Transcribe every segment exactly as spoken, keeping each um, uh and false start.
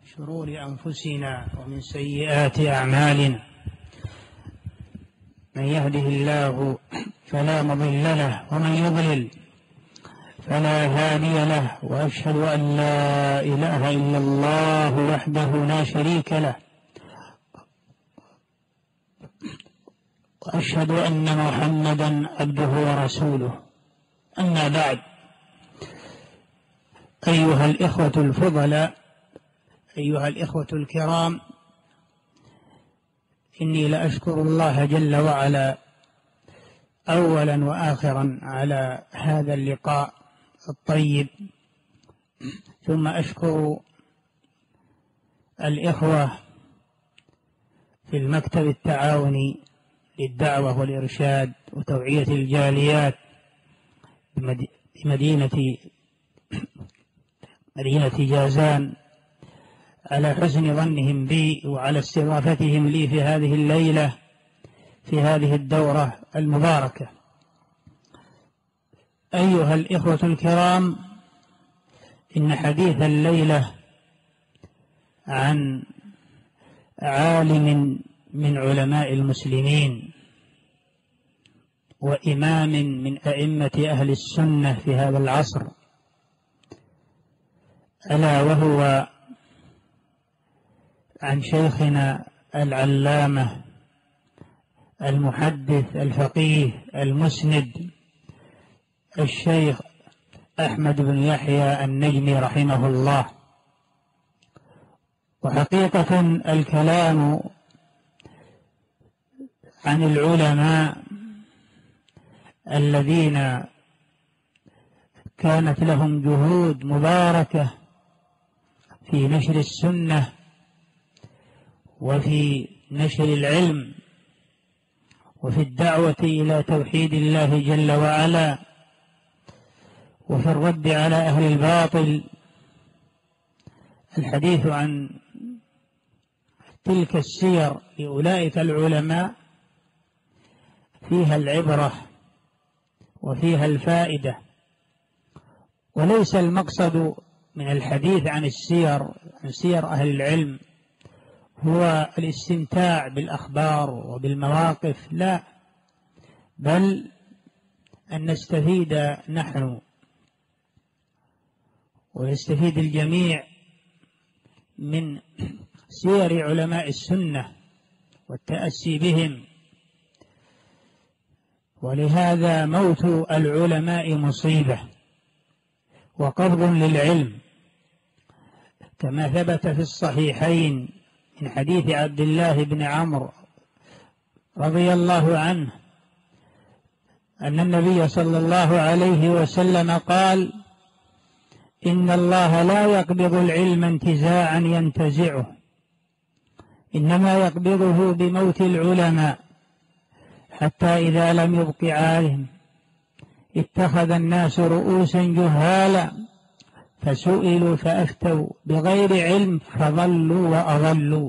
شرور أنفسنا ومن سيئات أعمالنا، من يهده الله فلا مضل له ومن يضلل فلا هادي له، وأشهد أن لا إله إلا الله وحده لا شريك له، وأشهد أن محمدا عبده ورسوله. أما بعد، أيها الإخوة الفضلاء، أيها الإخوة الكرام، إني لأشكر الله جل وعلا أولا وآخرا على هذا اللقاء الطيب، ثم أشكر الإخوة في المكتب التعاوني للدعوة والإرشاد وتوعية الجاليات بمدينة مدينة جازان على حسن ظنهم بي وعلى استضافتهم لي في هذه الليلة في هذه الدورة المباركة. أيها الإخوة الكرام، إن حديث الليلة عن عالم من علماء المسلمين وإمام من أئمة أهل السنة في هذا العصر، ألا وهو عن شيخنا العلامة المحدث الفقيه المسند الشيخ أحمد بن يحيى النجمي رحمه الله. وحقيقة الكلام عن العلماء الذين كانت لهم جهود مباركة في نشر السنة وفي نشر العلم وفي الدعوة إلى توحيد الله جل وعلا وفي الرد على أهل الباطل. الحديث عن تلك السير لأولئك العلماء فيها العبرة وفيها الفائدة، وليس المقصد من الحديث عن السير عن سير أهل العلم هو الاستمتاع بالأخبار وبالمواقف، لا، بل أن نستفيد نحن ويستفيد الجميع من سير علماء السنة والتأسي بهم. ولهذا موت العلماء مصيبة وقبض للعلم، كما ثبت في الصحيحين من حديث عبد الله بن عمرو رضي الله عنه أن النبي صلى الله عليه وسلم قال: إن الله لا يقبض العلم انتزاعا ينتزعه، إنما يقبضه بموت العلماء، حتى إذا لم يبق عالم اتخذ الناس رؤوسا جهالا فسئلوا فأفتوا بغير علم فضلوا وأضلوا.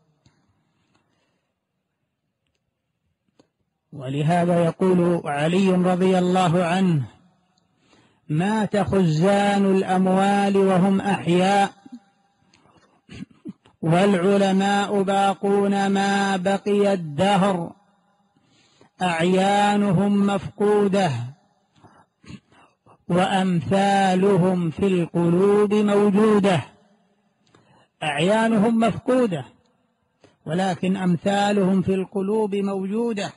ولهذا يقول علي رضي الله عنه: مات خزان الأموال وهم أحياء، والعلماء باقون ما بقي الدهر، أعيانهم مفقودة وأمثالهم في القلوب موجودة. أعيانهم مفقودة ولكن أمثالهم في القلوب موجودة.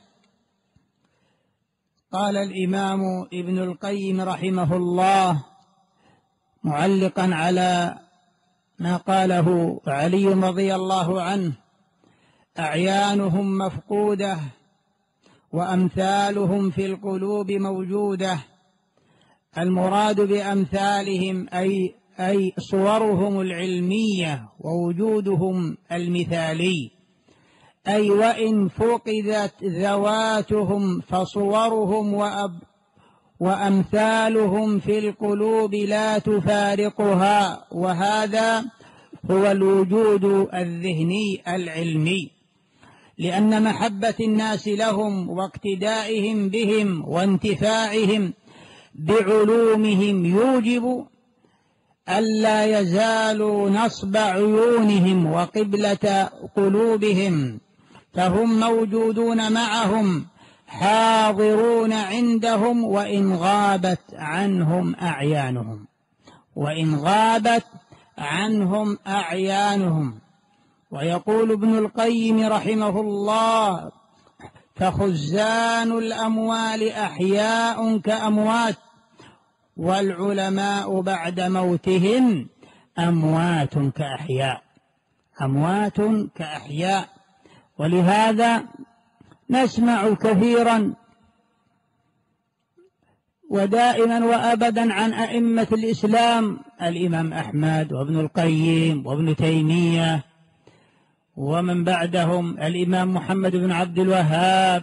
قال الإمام ابن القيم رحمه الله معلقا على ما قاله علي رضي الله عنه: أعيانهم مفقودة وأمثالهم في القلوب موجودة. المراد بأمثالهم أي أي صورهم العلمية ووجودهم المثالي، أي وإن فقدت ذواتهم فصورهم وأب وأمثالهم في القلوب لا تفارقها، وهذا هو الوجود الذهني العلمي، لأن محبة الناس لهم واقتدائهم بهم وانتفاعهم بعلومهم يوجب ألا يزالوا نصب عيونهم وقبلة قلوبهم، فهم موجودون معهم حاضرون عندهم وإن غابت عنهم أعيانهم وإن غابت عنهم أعيانهم. ويقول ابن القيم رحمه الله: فخزان الأموال أحياء كأموات، والعلماء بعد موتهم أموات كأحياء أموات كأحياء. ولهذا نسمع كثيرا ودائما وأبدا عن أئمة الإسلام، الإمام أحمد وابن القيم وابن تيمية، ومن بعدهم الإمام محمد بن عبد الوهاب،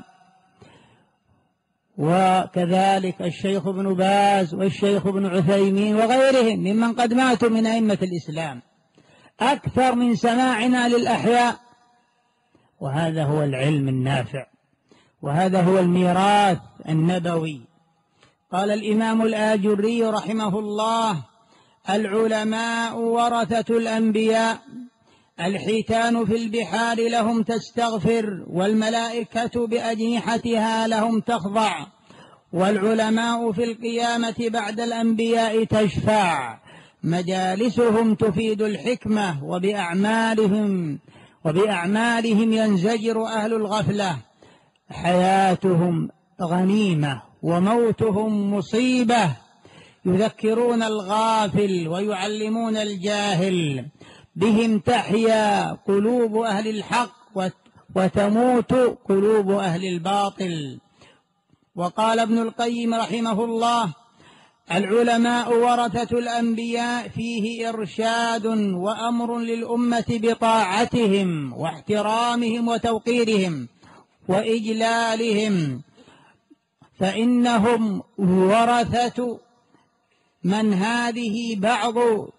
وكذلك الشيخ ابن باز والشيخ ابن عثيمين وغيرهم ممن قد ماتوا من أئمة الإسلام، أكثر من سماعنا للأحياء. وهذا هو العلم النافع، وهذا هو الميراث النبوي. قال الإمام الآجري رحمه الله: العلماء ورثة الأنبياء، الحيتان في البحار لهم تستغفر، والملائكة بأجنحتها لهم تخضع، والعلماء في القيامة بعد الأنبياء تشفع، مجالسهم تفيد الحكمة، وبأعمالهم وبأعمالهم ينزجر أهل الغفلة، حياتهم غنيمة وموتهم مصيبة، يذكرون الغافل ويعلمون الجاهل، بهم تحيا قلوب أهل الحق وتموت قلوب أهل الباطل. وقال ابن القيم رحمه الله: العلماء ورثة الأنبياء، فيه إرشاد وأمر للأمة بطاعتهم واحترامهم وتوقيرهم وإجلالهم، فإنهم ورثة من هذه بعض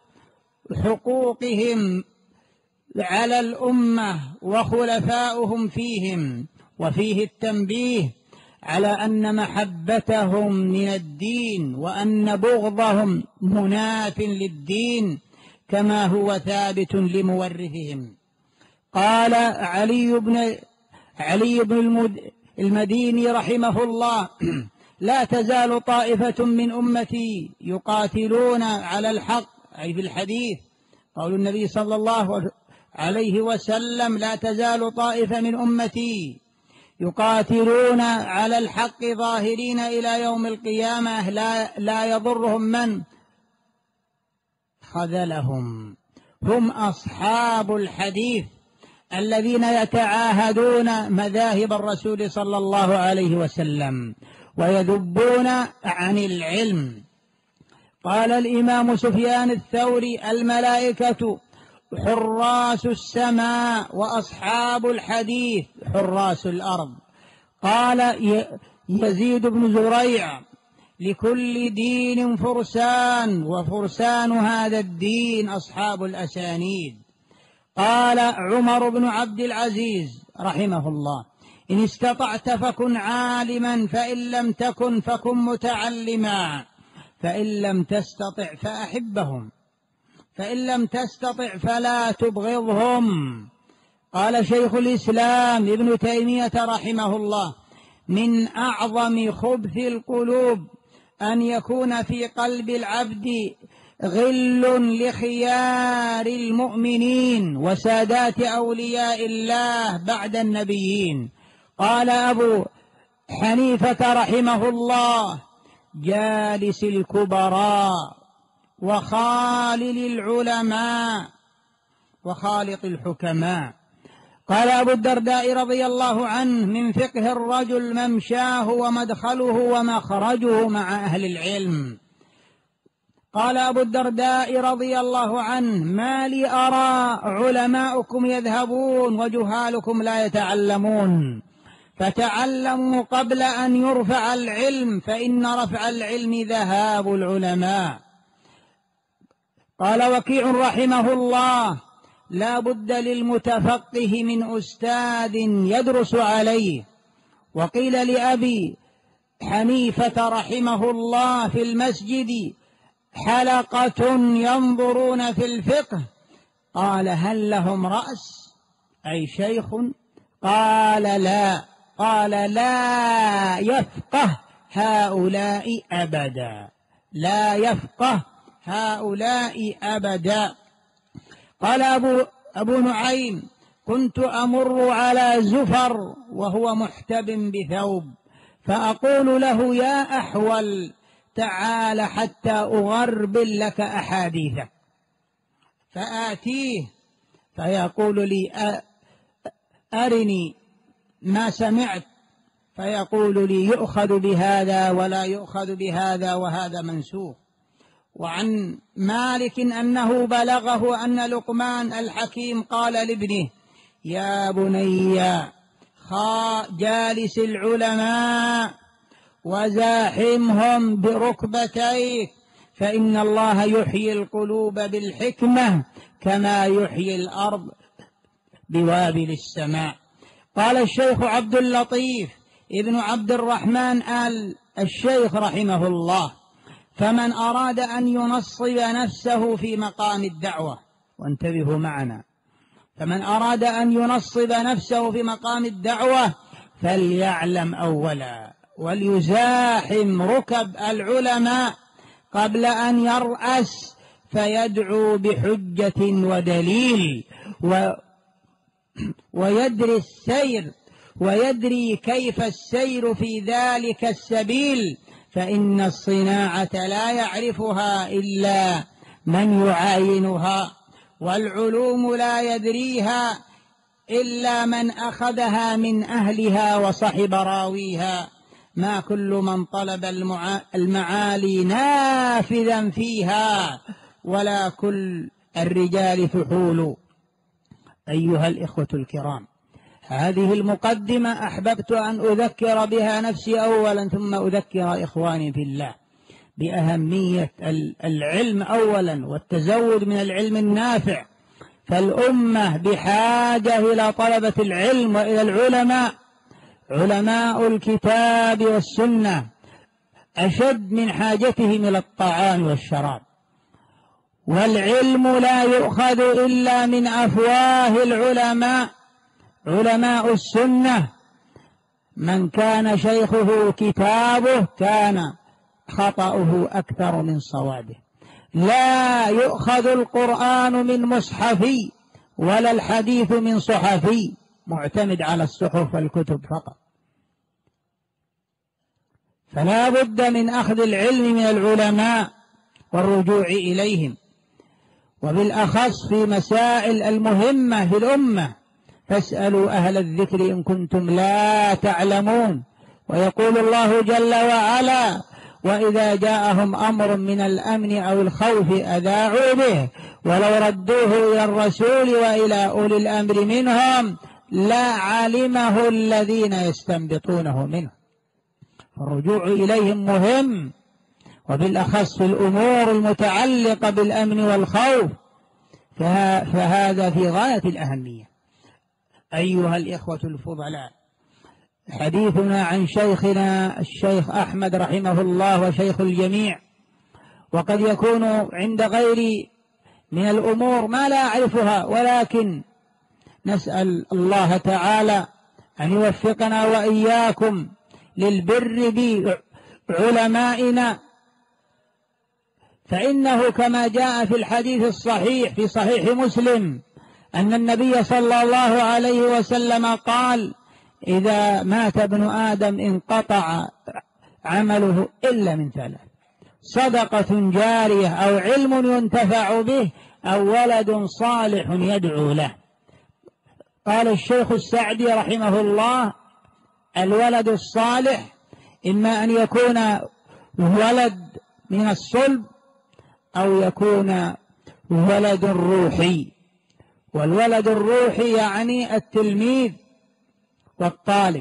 حقوقهم على الأمة وخلفاؤهم فيهم. وفيه التنبيه على أن محبتهم من الدين، وأن بغضهم مناف للدين، كما هو ثابت لمورثهم. قال علي بن علي بن المديني رحمه الله: لا تزال طائفة من أمتي يقاتلون على الحق، أي في الحديث قول النبي صلى الله عليه وسلم: لا تزال طائفة من أمتي يقاتلون على الحق ظاهرين إلى يوم القيامة، لا, لا يضرهم من خذلهم. هم أصحاب الحديث الذين يتعاهدون مذاهب الرسول صلى الله عليه وسلم ويذبون عن العلم. قال الإمام سفيان الثوري: الملائكة حراس السماء، وأصحاب الحديث حراس الأرض. قال يزيد بن زريع: لكل دين فرسان، وفرسان هذا الدين أصحاب الأسانيد. قال عمر بن عبد العزيز رحمه الله: إن استطعت فكن عالما، فإن لم تكن فكن متعلما، فإن لم تستطع فأحبهم، فإن لم تستطع فلا تبغضهم. قال شيخ الإسلام ابن تيمية رحمه الله: من أعظم خبث القلوب أن يكون في قلب العبد غل لخيار المؤمنين وسادات أولياء الله بعد النبيين. قال أبو حنيفة رحمه الله: جالس الكبراء وخالل العلماء وخالط الحكماء. قال أبو الدرداء رضي الله عنه: من فقه الرجل ممشاه ومدخله ومخرجه مع أهل العلم. قال أبو الدرداء رضي الله عنه: ما لي أرى علماؤكم يذهبون وجهالكم لا يتعلمون، فتعلموا قبل أن يرفع العلم، فإن رفع العلم ذهاب العلماء. قال وكيع رحمه الله: لا بد للمتفقه من أستاذ يدرس عليه. وقيل لأبي حنيفة رحمه الله في المسجد: حلقة ينظرون في الفقه؟ قال: هل لهم رأس أي شيخ؟ قال: لا. قال: لا يفقه هؤلاء أبدا، لا يفقه هؤلاء أبدا. قال أبو, أبو نعيم: كنت أمر على زفر وهو محتب بثوب، فأقول له: يا أحول، تعال حتى أغربل لك أحاديثك. فآتيه فيقول لي: أرني ما سمعت. فيقول لي: يؤخذ بهذا ولا يؤخذ بهذا، وهذا منسوخ. وعن مالك أنه بلغه أن لقمان الحكيم قال لابنه: يا بني، جالس العلماء وزاحمهم بركبتيك، فإن الله يحيي القلوب بالحكمة كما يحيي الأرض بوابل السماء. قال الشيخ عبد اللطيف ابن عبد الرحمن آل الشيخ رحمه الله: فمن أراد أن ينصب نفسه في مقام الدعوة، وانتبهوا معنا، فمن أراد أن ينصب نفسه في مقام الدعوة فليعلم أولا وليزاحم ركب العلماء قبل أن يرأس فيدعو بحجة ودليل، و ويدري السير ويدري كيف السير في ذلك السبيل، فإن الصناعة لا يعرفها إلا من يعاينها، والعلوم لا يدريها إلا من أخذها من أهلها وصحب راويها. ما كل من طلب المعالي نافذا فيها، ولا كل الرجال فحول. أيها الإخوة الكرام، هذه المقدمة أحببت أن أذكر بها نفسي أولا، ثم أذكر إخواني في الله بأهمية العلم أولا والتزود من العلم النافع. فالأمة بحاجة إلى طلبة العلم وإلى العلماء. علماء الكتاب والسنة أشد من حاجتهم إلى الطعام والشراب، والعلم لا يؤخذ إلا من أفواه العلماء. علماء السنة من كان شيخه كتابه كان خطأه أكثر من صوابه. لا يؤخذ القرآن من مصحفي ولا الحديث من صحفي معتمد على الصحف والكتب فقط. فلا بد من أخذ العلم من العلماء والرجوع إليهم، وبالأخص في مسائل المهمة في الأمة: فاسألوا أهل الذكر إن كنتم لا تعلمون. ويقول الله جل وعلا: وإذا جاءهم أمر من الأمن أو الخوف أذاعوا به ولو ردوه إلى الرسول وإلى أولي الأمر منهم لعلمه الذين يستنبطونه منه. فالرجوع إليهم مهم، وبالأخص في الأمور المتعلقة بالأمن والخوف، فهذا في غاية الأهمية. أيها الإخوة الفضلاء، حديثنا عن شيخنا الشيخ أحمد رحمه الله وشيخ الجميع، وقد يكون عند غيري من الأمور ما لا أعرفها، ولكن نسأل الله تعالى أن يوفقنا وإياكم للبر بعلمائنا، فإنه كما جاء في الحديث الصحيح في صحيح مسلم أن النبي صلى الله عليه وسلم قال: إذا مات ابن آدم انقطع عمله إلا من ثلاث: صدقة جارية أو علم ينتفع به أو ولد صالح يدعو له. قال الشيخ السعدي رحمه الله: الولد الصالح إما أن يكون ولد من الصلب أو يكون ولد روحي. والولد الروحي يعني التلميذ والطالب.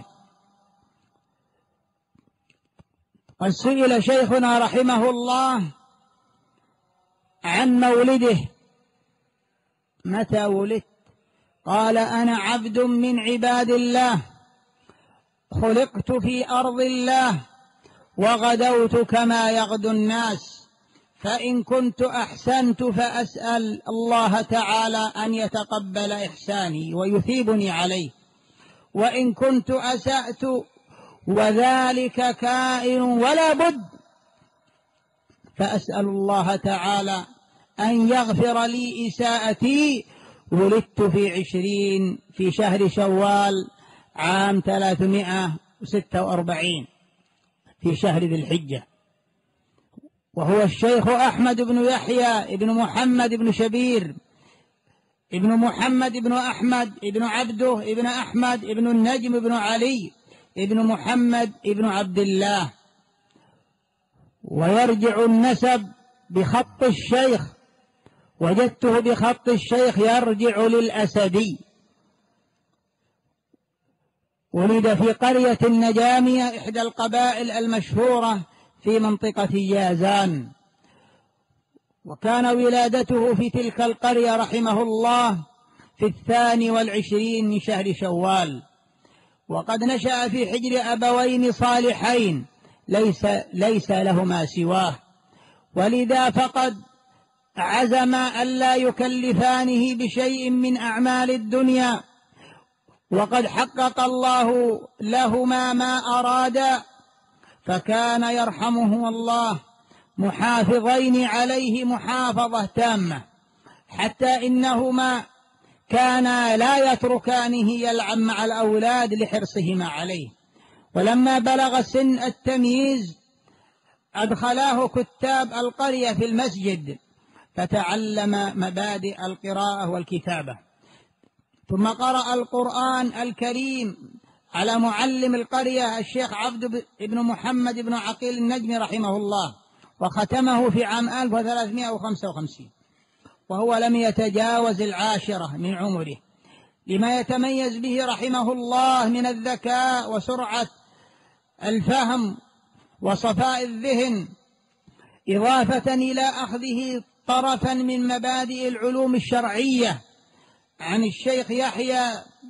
قد سئل شيخنا رحمه الله عن مولده: متى ولدت؟ قال: أنا عبد من عباد الله، خلقت في أرض الله وغدوت كما يغدو الناس، فإن كنت أحسنت فأسأل الله تعالى أن يتقبل إحساني ويثيبني عليه، وإن كنت أسأت وذلك كائن ولا بد فأسأل الله تعالى أن يغفر لي إساءتي. ولدت في عشرين في شهر شوال عام ثلاثمائة وستة وأربعين في شهر ذي الحجة، وهو الشيخ أحمد بن يحيى بن محمد بن شبير ابن محمد بن أحمد ابن عبده ابن أحمد ابن النجم بن علي ابن محمد ابن عبد الله. ويرجع النسب بخط الشيخ، وجدته بخط الشيخ يرجع للأسدي. ولد في قرية النجامية إحدى القبائل المشهورة في منطقة جازان، وكان ولادته في تلك القرية رحمه الله في الثاني والعشرين من شهر شوال. وقد نشأ في حجر أبوين صالحين ليس, ليس لهما سواه، ولذا فقد عزم ألا يكلفانه بشيء من أعمال الدنيا، وقد حقق الله لهما ما أراد، فكان يرحمهما الله محافظين عليه محافظة تامة، حتى إنهما كانا لا يتركانه يلعب مع الأولاد لحرصهما عليه. ولما بلغ سن التمييز أدخلاه كتاب القرية في المسجد فتعلم مبادئ القراءة والكتابة، ثم قرأ القرآن الكريم على معلم القرية الشيخ عبد بن محمد بن عقيل النجمي رحمه الله، وختمه في عام ألف وثلاثمائة وخمسة وخمسين، وهو لم يتجاوز العاشرة من عمره، لما يتميز به رحمه الله من الذكاء وسرعة الفهم وصفاء الذهن، إضافة إلى أخذه طرفا من مبادئ العلوم الشرعية عن الشيخ يحيى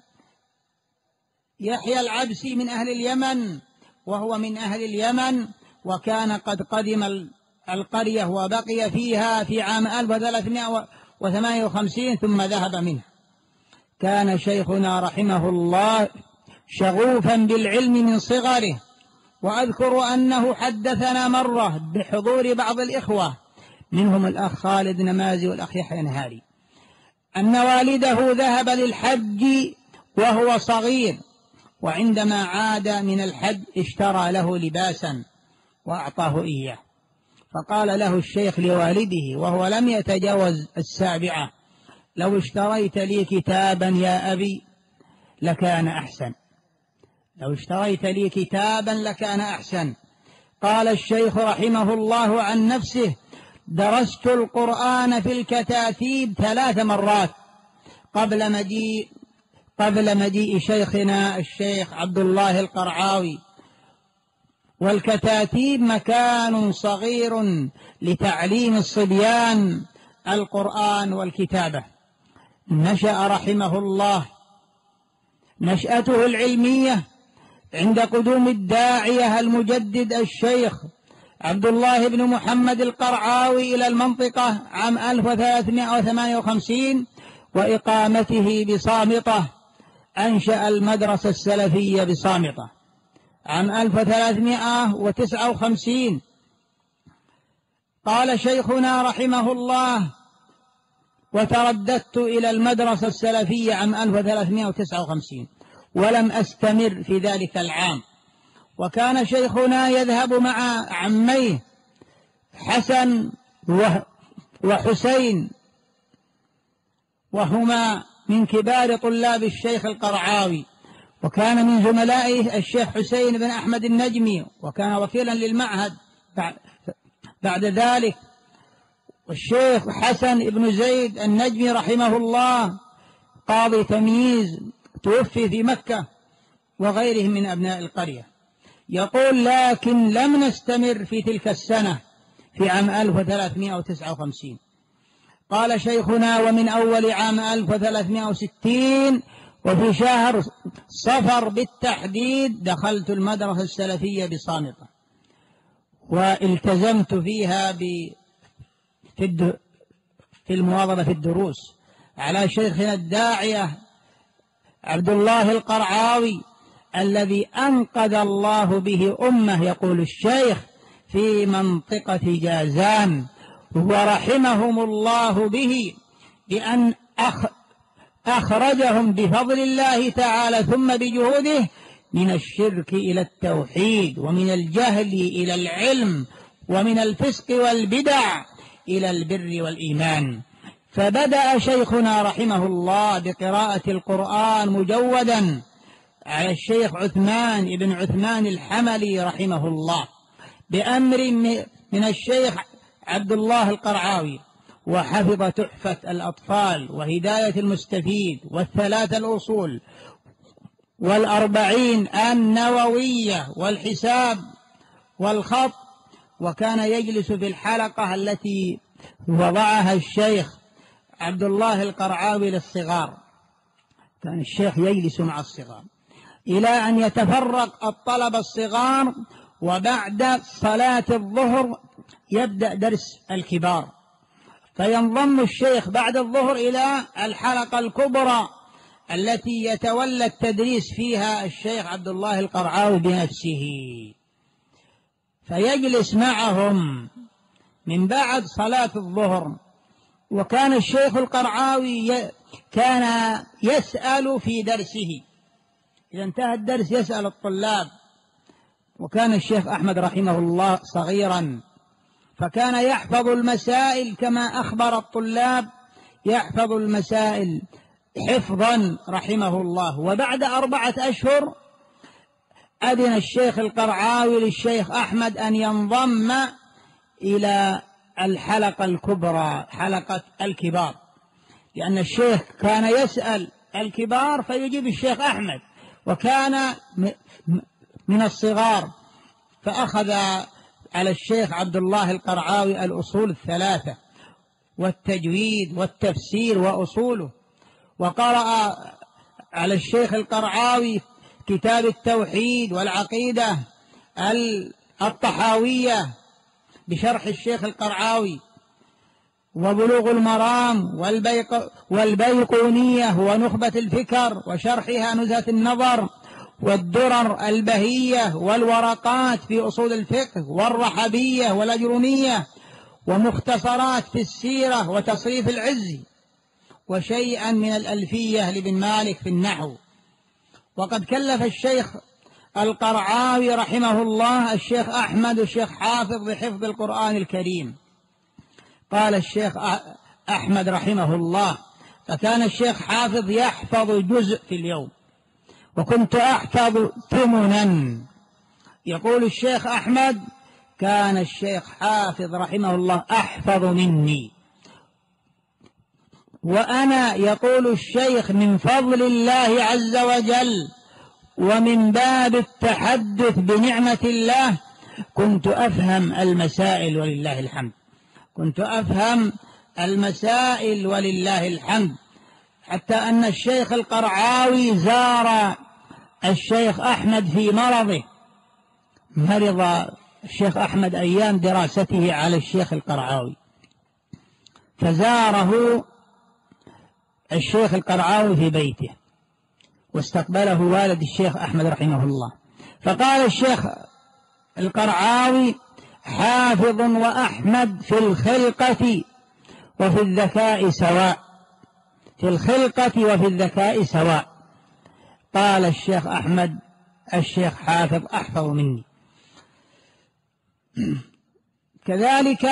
يحيى العبسي من أهل اليمن، وهو من أهل اليمن، وكان قد قدم القرية وبقي فيها في عام ألف وثلاثمائة وثمانية وخمسين ثم ذهب منها. كان شيخنا رحمه الله شغوفا بالعلم من صغره، وأذكر أنه حدثنا مرة بحضور بعض الإخوة منهم الأخ خالد نمازي والأخ يحيى نهاري أن والده ذهب للحج وهو صغير، وعندما عاد من الحج اشترى له لباسا وأعطاه إياه، فقال له الشيخ لوالده وهو لم يتجاوز السابعة: لو اشتريت لي كتابا يا أبي لكان أحسن، لو اشتريت لي كتابا لكان أحسن. قال الشيخ رحمه الله عن نفسه: درست القرآن في الكتاتيب ثلاث مرات قبل مجيء قبل مجيء شيخنا الشيخ عبد الله القرعاوي، والكتاتيب مكان صغير لتعليم الصبيان القرآن والكتابة. نشأ رحمه الله نشأته العلمية عند قدوم الداعية المجدد الشيخ عبد الله بن محمد القرعاوي إلى المنطقة عام ألف وثلاثمائة وثمانية وخمسين، وإقامته بصامطة أنشأ المدرسة السلفية بصامطة عام ألف وثلاثمائة وتسعة وخمسين. قال شيخنا رحمه الله: وترددت إلى المدرسة السلفية عام ألف وثلاثمائة وتسعة وخمسين ولم أستمر في ذلك العام. وكان شيخنا يذهب مع عميه حسن وحسين، وهما من كبار طلاب الشيخ القرعاوي، وكان من زملائه الشيخ حسين بن أحمد النجمي، وكان وكيلا للمعهد بعد ذلك. والشيخ حسن بن زيد النجمي رحمه الله قاضي تمييز توفي في مكة، وغيرهم من أبناء القرية. يقول: لكن لم نستمر في تلك السنة في عام ألف وثلاثمائة وتسعة وخمسين. قال شيخنا: ومن أول عام ألف وثلاثمائة وستين وفي شهر صفر بالتحديد دخلت المدرسة السلفية بصامطة، والتزمت فيها في, في المواظبة في الدروس على شيخنا الداعية عبد الله القرعاوي الذي أنقذ الله به أمة. يقول الشيخ في منطقة جازان ورحمهم الله به بأن أخ أخرجهم بفضل الله تعالى ثم بجهوده من الشرك إلى التوحيد، ومن الجهل إلى العلم، ومن الفسق والبدع إلى البر والإيمان. فبدأ شيخنا رحمه الله بقراءة القرآن مجودا على الشيخ عثمان بن عثمان الحملي رحمه الله بأمر من الشيخ عبد الله القرعاوي، وحفظ تحفة الأطفال وهداية المستفيد والثلاث الأصول والأربعين النووية والحساب والخط. وكان يجلس في الحلقة التي وضعها الشيخ عبد الله القرعاوي للصغار، كان الشيخ يجلس مع الصغار إلى أن يتفرق الطلبة الصغار، وبعد صلاة الظهر يبدأ درس الكبار، فينضم الشيخ بعد الظهر إلى الحلقة الكبرى التي يتولى التدريس فيها الشيخ عبد الله القرعاوي بنفسه، فيجلس معهم من بعد صلاة الظهر. وكان الشيخ القرعاوي كان يسأل في درسه، إذا انتهى الدرس يسأل الطلاب. وكان الشيخ أحمد رحمه الله صغيرا، فكان يحفظ المسائل كما أخبر الطلاب، يحفظ المسائل حفظا رحمه الله. وبعد أربعة أشهر أذن الشيخ القرعاوي للشيخ أحمد أن ينضم إلى الحلقة الكبرى، حلقة الكبار، لأن الشيخ كان يسأل الكبار فيجيب الشيخ أحمد، وكان من الصغار، فأخذ على الشيخ عبد الله القرعاوي الأصول الثلاثة والتجويد والتفسير وأصوله، وقرأ على الشيخ القرعاوي كتاب التوحيد والعقيدة الطحاوية بشرح الشيخ القرعاوي، وبلوغ المرام والبيق والبيقونية ونخبة الفكر وشرحها نزهة النظر والدرر البهية والورقات في أصول الفقه والرحبية والأجرمية ومختصرات في السيرة وتصريف العز، وشيئا من الألفية لابن مالك في النحو. وقد كلف الشيخ القرعاوي رحمه الله الشيخ أحمد الشيخ حافظ بحفظ القرآن الكريم. قال الشيخ أحمد رحمه الله: فكان الشيخ حافظ يحفظ جزء في اليوم، وكنت أحفظ ثمنا. يقول الشيخ أحمد: كان الشيخ حافظ رحمه الله أحفظ مني، وأنا يقول الشيخ من فضل الله عز وجل ومن باب التحدث بنعمة الله كنت أفهم المسائل ولله الحمد، كنت أفهم المسائل ولله الحمد، حتى أن الشيخ القرعاوي زار الشيخ أحمد في مرضه، مرض الشيخ أحمد أيام دراسته على الشيخ القرعاوي، فزاره الشيخ القرعاوي في بيته واستقبله والد الشيخ أحمد رحمه الله. فقال الشيخ القرعاوي: حافظ وأحمد في الخلقة وفي الذكاء سواء، في الخلقة وفي الذكاء سواء. قال الشيخ أحمد: الشيخ حافظ أحفظ مني. كذلك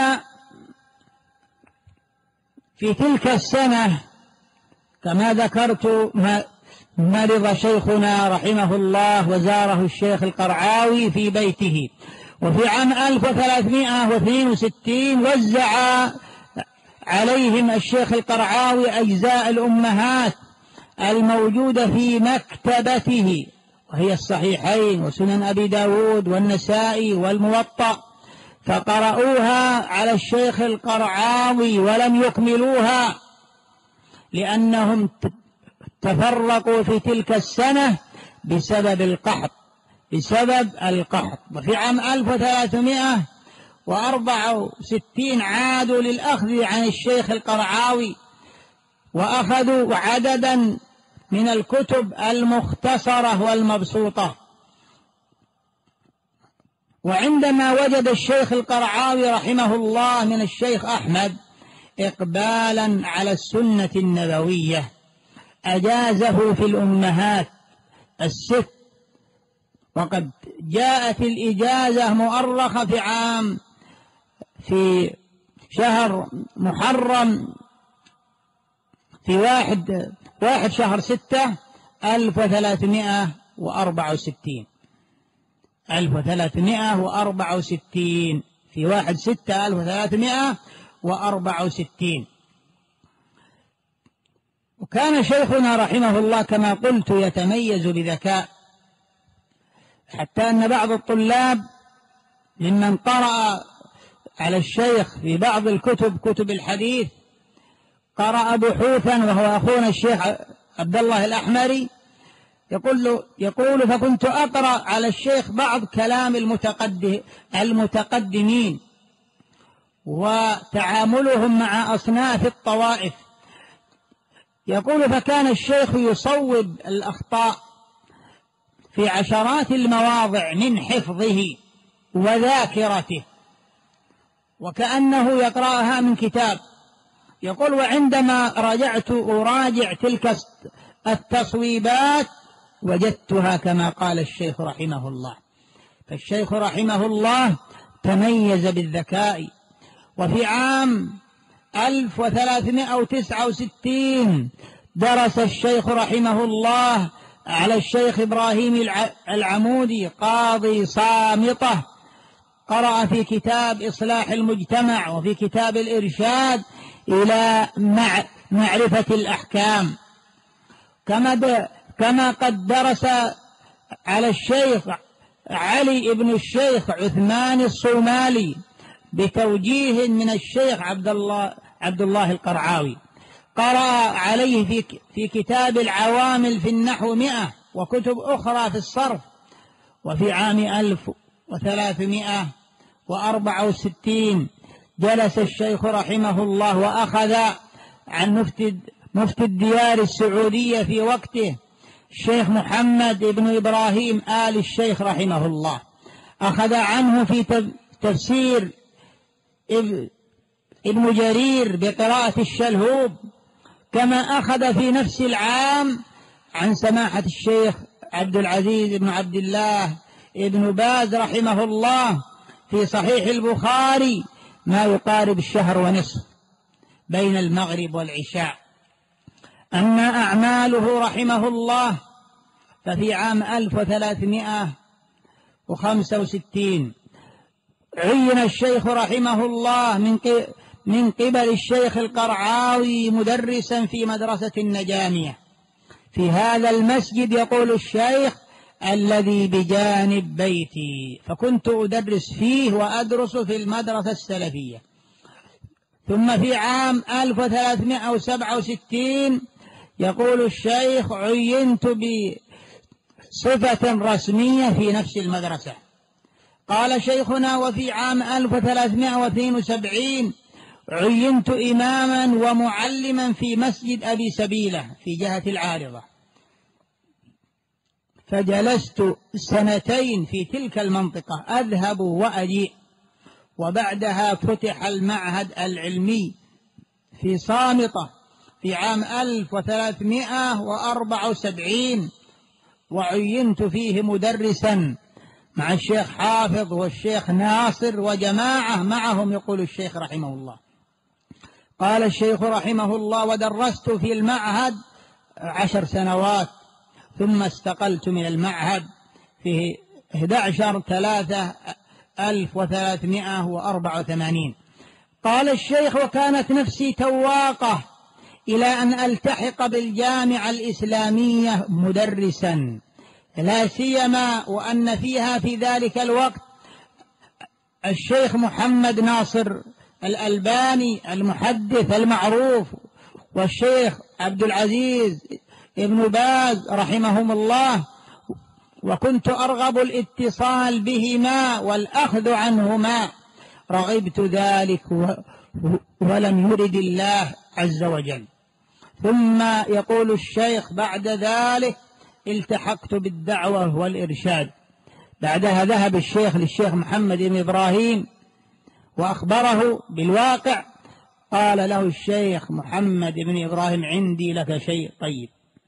في تلك السنة كما ذكرت مرض شيخنا رحمه الله وزاره الشيخ القرعاوي في بيته، وفي عام ألف وثلاثمائة واثنين وستين وزع عليهم الشيخ القرعاوي أجزاء الأمهات الموجودة في مكتبته، وهي الصحيحين وسنن أبي داود والنسائي والموطأ، فقرأوها على الشيخ القرعاوي ولم يكملوها لأنهم تفرقوا في تلك السنة بسبب القحط، بسبب القحط. وفي عام ألف وثلاثمائة وأربعة وستين عادوا للأخذ عن الشيخ القرعاوي، وأخذوا عددا من الكتب المختصرة والمبسوطة. وعندما وجد الشيخ القرعاوي رحمه الله من الشيخ أحمد إقبالا على السنة النبوية أجازه في الأمهات الست، وقد جاءت الإجازة مؤرخة في عام في شهر محرم في واحد واحد شهر ستة ألف وثلاثمائة وأربعة وستين ألف وثلاثمائة وأربعة وستين في واحد ستة ألف وثلاثمائة وأربعة وستين. وكان شيخنا رحمه الله كما قلت يتميز بذكاء، حتى أن بعض الطلاب ممن قرأ على الشيخ في بعض الكتب كتب الحديث قرأ بحوثا، وهو أخونا الشيخ عبد الله الأحمري يقول له يقول فكنت أقرأ على الشيخ بعض كلام المتقدم المتقدمين وتعاملهم مع أصناف الطوائف. يقول فكان الشيخ يصوب الأخطاء في عشرات المواضع من حفظه وذاكرته، وكأنه يقرأها من كتاب. يقول وعندما رجعت أراجع تلك التصويبات وجدتها كما قال الشيخ رحمه الله. فالشيخ رحمه الله تميز بالذكاء. وفي عام ألف وثلاثمائة وتسعة وستين درس الشيخ رحمه الله على الشيخ إبراهيم العمودي قاضي صامطة، قرأ في كتاب إصلاح المجتمع وفي كتاب الإرشاد إلى معرفة الأحكام، كما كما قد درس على الشيخ علي ابن الشيخ عثمان الصومالي بتوجيه من الشيخ عبد الله عبد الله القرعاوي. قرأ عليه في في كتاب العوامل في النحو مئة وكتب أخرى في الصرف. وفي عام ألف وثلاثمائة وأربعة وستين جلس الشيخ رحمه الله وأخذ عن مفتي مفتي الديار السعودية في وقته الشيخ محمد بن إبراهيم آل الشيخ رحمه الله، أخذ عنه في تفسير ابن جرير بقراءة الشلهوب، كما أخذ في نفس العام عن سماحة الشيخ عبد العزيز بن عبد الله ابن باز رحمه الله في صحيح البخاري ما يقارب الشهر ونصف بين المغرب والعشاء. أما أعماله رحمه الله ففي عام ألف وثلاثمائة وخمسة وستين عين الشيخ رحمه الله من من قبل الشيخ القرعاوي مدرسا في مدرسة النجامية في هذا المسجد، يقول الشيخ الذي بجانب بيتي، فكنت أدرس فيه وأدرس في المدرسة السلفية. ثم في عام ألف وثلاثمائة وسبعة وستين يقول الشيخ عينت بصفة رسمية في نفس المدرسة. قال شيخنا وفي عام ألف وثلاثمائة واثنين وسبعين عينت إماما ومعلما في مسجد أبي سبيلة في جهة العارضة، فجلست سنتين في تلك المنطقة أذهب وأجيء. وبعدها فتح المعهد العلمي في صامطة في عام ألف وثلاثمائة وأربعة وسبعين وعينت فيه مدرسا مع الشيخ حافظ والشيخ ناصر وجماعة معهم، يقول الشيخ رحمه الله. قال الشيخ رحمه الله ودرست في المعهد عشر سنوات ثم استقلت من المعهد في أحد عشر ثلاثة ألف وثلاثمائة وأربعة وثمانين. قال الشيخ وكانت نفسي تواقة إلى أن ألتحق بالجامعة الإسلامية مدرسا، لا سيما وأن فيها في ذلك الوقت الشيخ محمد ناصر الألباني المحدث المعروف والشيخ عبد العزيز ابن باز رحمهم الله، وكنت أرغب الاتصال بهما والأخذ عنهما، رغبت ذلك ولم يرد الله عز وجل. ثم يقول الشيخ بعد ذلك التحقت بالدعوة والإرشاد. بعدها ذهب الشيخ للشيخ محمد بن إبراهيم وأخبره بالواقع. قال له الشيخ محمد بن إبراهيم عندي لك شيء طيب.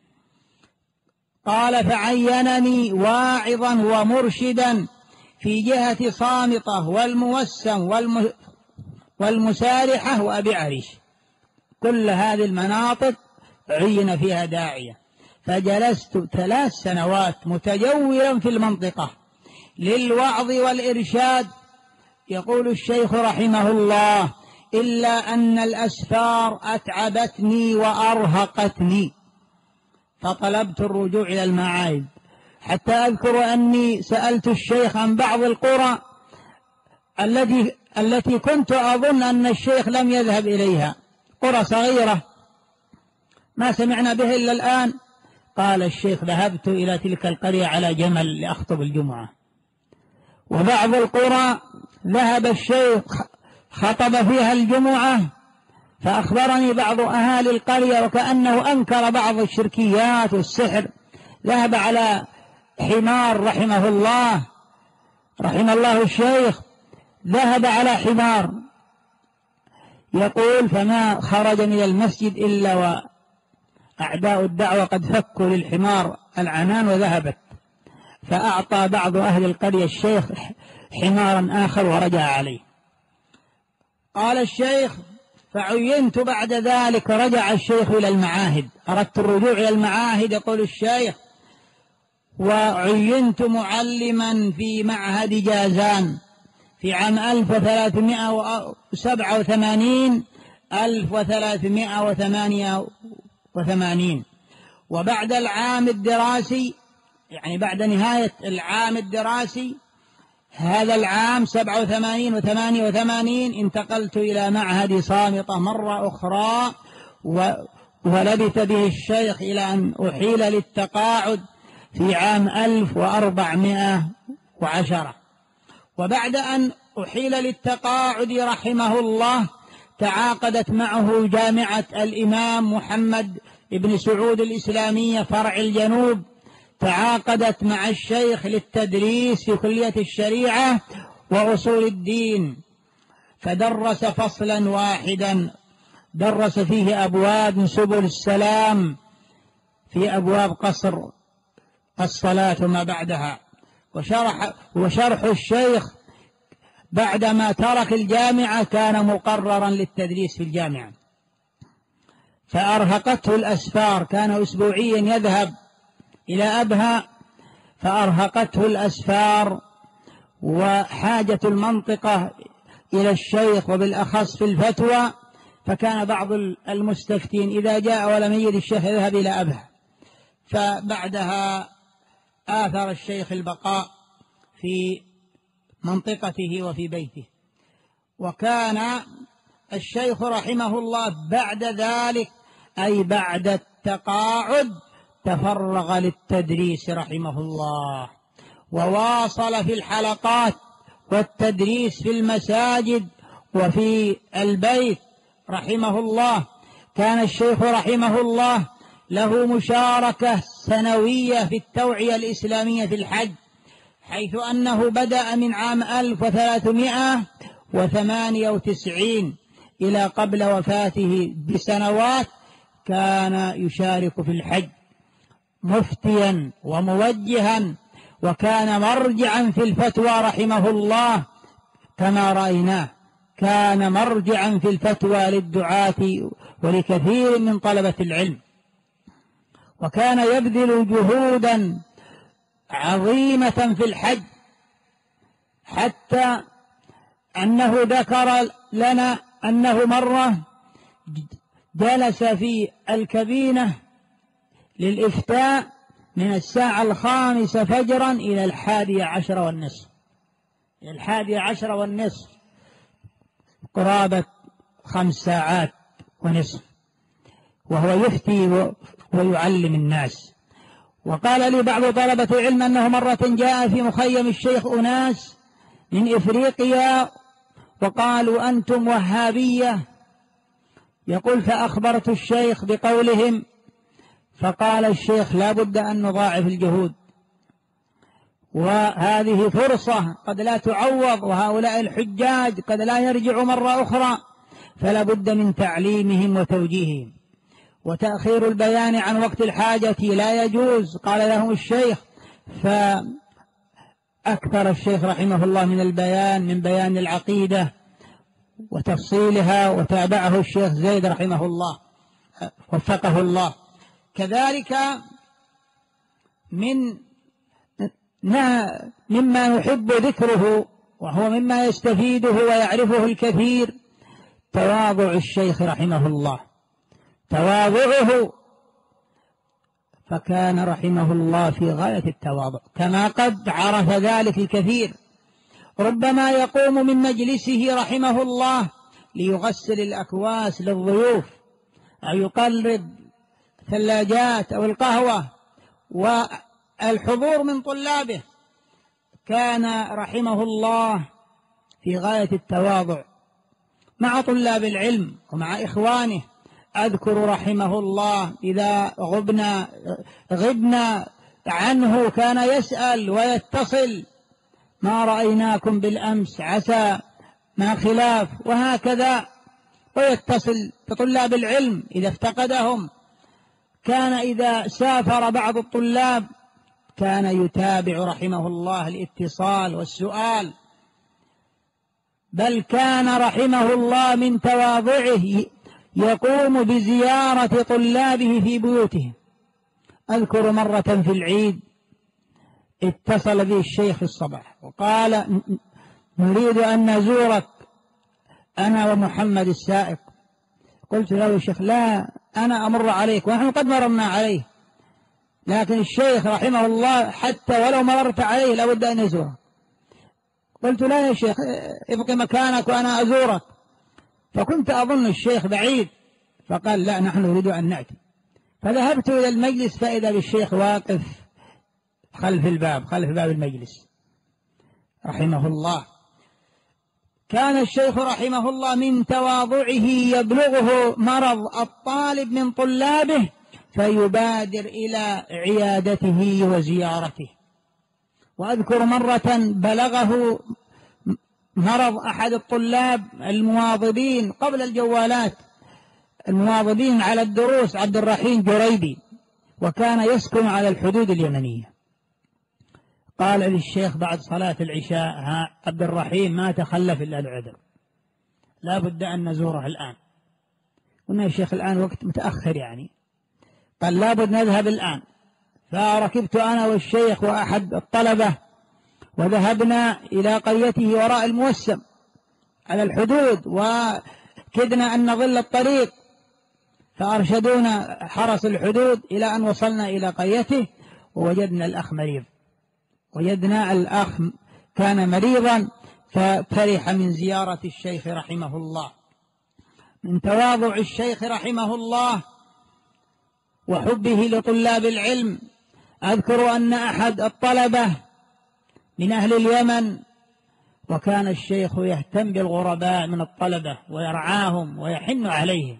قال فعينني واعظا ومرشدا في جهة صامطة والموسم والم والمسارحة وأبي عريش. كل هذه المناطق عين فيها داعية. فجلست ثلاث سنوات متجولا في المنطقة للوعظ والإرشاد. يقول الشيخ رحمه الله إلا أن الأسفار أتعبتني وأرهقتني فطلبت الرجوع إلى المعاهد، حتى أذكر أني سألت الشيخ عن بعض القرى التي التي كنت أظن أن الشيخ لم يذهب إليها، قرى صغيرة ما سمعنا به إلا الآن. قال الشيخ ذهبت إلى تلك القرية على جمل لأخطب الجمعة. وبعض القرى ذهب الشيخ خطب فيها الجمعة، فأخبرني بعض أهالي القرية وكأنه أنكر بعض الشركيات والسحر، ذهب على حمار رحمه الله رحم الله الشيخ، ذهب على حمار. يقول فما خرج من المسجد إلا وأعداء الدعوة قد فكوا للحمار العنان وذهبت. فأعطى بعض أهل القرية الشيخ حمارا آخر ورجع عليه. قال الشيخ فعينت بعد ذلك. رجع الشيخ إلى المعاهد، أردت الرجوع إلى المعاهد. يقول الشيخ وعينت معلما في معهد جازان في عام ألف وثلاثمائة وسبعة وثمانين ألف وثلاثمائة وثمانية وثمانين. وبعد العام الدراسي يعني بعد نهاية العام الدراسي هذا العام سبعة وثمانين وثمانية وثمانين انتقلت إلى معهد صامطة مرة أخرى، ولبث به الشيخ إلى أن أحيل للتقاعد في عام ألف وأربعمائة وعشرة. وبعد أن أحيل للتقاعد رحمه الله تعاقدت معه جامعة الإمام محمد بن سعود الإسلامية فرع الجنوب، تعاقدت مع الشيخ للتدريس في كلية الشريعة وأصول الدين، فدرس فصلا واحدا درس فيه أبواب من سبل السلام في أبواب قصر الصلاة وما بعدها. وشرح, وشرح الشيخ بعدما ترك الجامعة كان مقررا للتدريس في الجامعة، فأرهقته الأسفار، كان أسبوعيا يذهب إلى أبها، فأرهقته الأسفار وحاجة المنطقة إلى الشيخ وبالأخص في الفتوى. فكان بعض المستفتين إذا جاء ولم يجد الشيخ يذهب إلى أبها. فبعدها آثر الشيخ البقاء في منطقته وفي بيته. وكان الشيخ رحمه الله بعد ذلك أي بعد التقاعد تفرغ للتدريس رحمه الله، وواصل في الحلقات والتدريس في المساجد وفي البيت رحمه الله. كان الشيخ رحمه الله له مشاركة سنوية في التوعية الإسلامية في الحج، حيث أنه بدأ من عام ألف وثلاثمائة وثمانية وتسعين إلى قبل وفاته بسنوات كان يشارك في الحج مفتيا وموجها، وكان مرجعا في الفتوى رحمه الله كما رأيناه، كان مرجعا في الفتوى للدعاة ولكثير من طلبة العلم. وكان يبذل جهودا عظيمة في الحج، حتى أنه ذكر لنا أنه مرة جلس في الكبينة للإفتاء من الساعة الخامسة فجرا إلى الحادية عشر والنصف إلى الحادية عشر والنصف قرابة خمس ساعات ونصف، وهو يفتي ويعلم الناس. وقال لي بعض طلبة العلم أنه مرة جاء في مخيم الشيخ أناس من إفريقيا وقالوا أنتم وهابية. يقول فأخبرت الشيخ بقولهم، فقال الشيخ لا بد أن نضاعف الجهود، وهذه فرصة قد لا تعوض، وهؤلاء الحجاج قد لا يرجعوا مرة أخرى، فلا بد من تعليمهم وتوجيههم، وتأخير البيان عن وقت الحاجة لا يجوز. قال لهم الشيخ، فأكثر الشيخ رحمه الله من البيان، من بيان العقيدة وتفصيلها، وتابعه الشيخ زيد رحمه الله وفقه الله. كذلك من مما نحب ذكره وهو مما يستفيده ويعرفه الكثير تواضع الشيخ رحمه الله، تواضعه، فكان رحمه الله في غاية التواضع كما قد عرف ذلك الكثير. ربما يقوم من مجلسه رحمه الله ليغسل الأكواس للضيوف، أو يقلب ثلاجات أو القهوة والحضور من طلابه، كان رحمه الله في غاية التواضع مع طلاب العلم ومع إخوانه. أذكر رحمه الله إذا غبنا غبنا عنه كان يسأل ويتصل، ما رأيناكم بالأمس، عسى ما خلاف، وهكذا، ويتصل بطلاب العلم إذا افتقدهم. كان إذا سافر بعض الطلاب كان يتابع رحمه الله الاتصال والسؤال، بل كان رحمه الله من تواضعه يقوم بزيارة طلابه في بيوتهم. أذكر مرة في العيد اتصل بي الشيخ في الصباح وقال نريد أن نزورك أنا ومحمد السائق. قلت له يا شيخ لا، أنا أمر عليك، ونحن قد مررنا عليه، لكن الشيخ رحمه الله حتى ولو مررت عليه لابد أن يزوره. قلت لا يا شيخ ابق مكانك وأنا أزورك، فكنت أظن الشيخ بعيد، فقال لا نحن نريد أن نأتي. فذهبت إلى المجلس فإذا بالشيخ واقف خلف الباب، خلف باب المجلس رحمه الله. كان الشيخ رحمه الله من تواضعه يبلغه مرض الطالب من طلابه فيبادر إلى عيادته وزيارته. وأذكر مرة بلغه مرض أحد الطلاب المواظبين قبل الجوالات، المواظبين على الدروس، عبد الرحيم جريبي، وكان يسكن على الحدود اليمنية. قال للشيخ بعد صلاة العشاء ها عبد الرحيم ما تخلف إلا العذر، لا بد أن نزوره الآن. قلنا يا شيخ الآن وقت متأخر يعني. قال لا بد نذهب الآن. فركبت أنا والشيخ وأحد الطلبة وذهبنا إلى قريته وراء الموسم على الحدود، وكدنا أن نضل الطريق، فأرشدونا حرس الحدود إلى أن وصلنا إلى قريته، ووجدنا الأخ مريض. وجدنا الأخ كان مريضا، ففرح من زيارة الشيخ رحمه الله. من تواضع الشيخ رحمه الله وحبه لطلاب العلم، أذكر أن أحد الطلبة من أهل اليمن، وكان الشيخ يهتم بالغرباء من الطلبة ويرعاهم ويحن عليهم.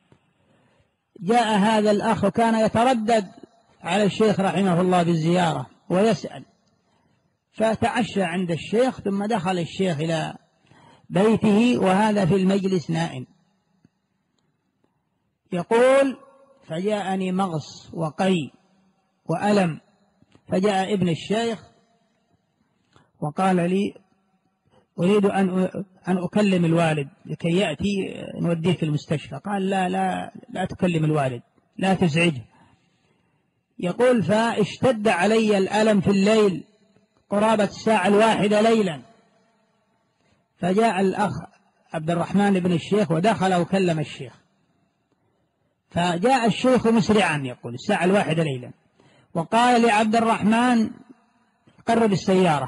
جاء هذا الأخ وكان يتردد على الشيخ رحمه الله بالزيارة ويسأل، فتعشى عند الشيخ، ثم دخل الشيخ إلى بيته وهذا في المجلس نائم. يقول فجاءني مغص وقي وألم، فجاء ابن الشيخ وقال لي أريد أن أن أكلم الوالد لكي يأتي نوديه في المستشفى. قال لا لا لا تكلم الوالد، لا تزعجه. يقول فاشتد علي الألم في الليل قرابة الساعة الواحدة ليلا، فجاء الأخ عبد الرحمن بن الشيخ ودخل وكلم الشيخ، فجاء الشيخ مسرعا يقول الساعة الواحدة ليلا، وقال لعبد الرحمن قرب السيارة.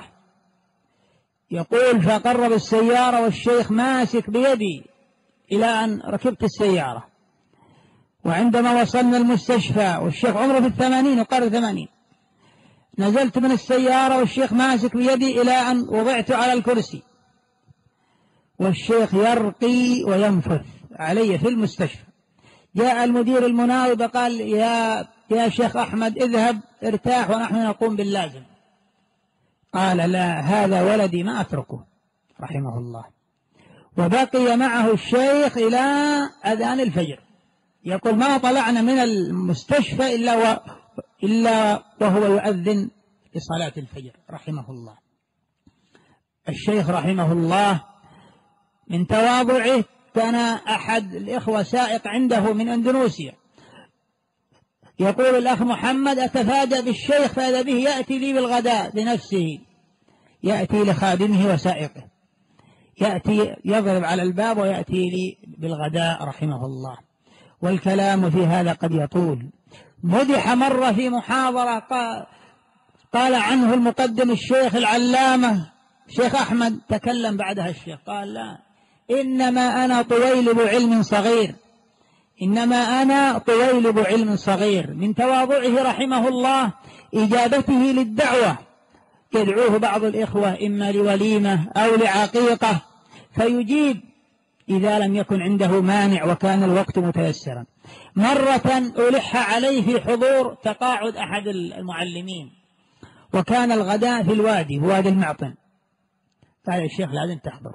يقول فقرب السيارة والشيخ ماسك بيدي إلى أن ركبت السيارة. وعندما وصلنا المستشفى والشيخ عمره في الثمانين وقرب ثمانين، نزلت من السيارة والشيخ ماسك بيدي إلى أن وضعت على الكرسي، والشيخ يرقي وينفث علي في المستشفى. جاء المدير المناوب قال يا يا شيخ أحمد اذهب ارتاح ونحن نقوم باللازم. قال لا، هذا ولدي ما أتركه رحمه الله. وبقي معه الشيخ إلى أذان الفجر، يقول ما طلعنا من المستشفى إلا, و... إلا وهو يؤذن لصلاة الفجر رحمه الله. الشيخ رحمه الله من تواضعه كان أحد الإخوة سائق عنده من أندونيسيا، يقول الأخ محمد أتفادى بالشيخ فإذا به يأتي لي بالغداء بنفسه، يأتي لخادمه وسائقه، يأتي يضرب على الباب ويأتي لي بالغداء رحمه الله. والكلام في هذا قد يطول. مدح مرة في محاضرة قال عنه المقدم الشيخ العلامة الشيخ أحمد، تكلم بعدها الشيخ قال لا، إنما أنا طويلب علم صغير، إنما أنا طويلب علم صغير. من تواضعه رحمه الله إجابته للدعوة، يدعوه بعض الإخوة إما لوليمة أو لعقيقة فيجيب إذا لم يكن عنده مانع وكان الوقت متيسرا. مرة ألح عليه في حضور تقاعد أحد المعلمين، وكان الغداء في الوادي في وادي المعطن، قال الشيخ لازم تحضر،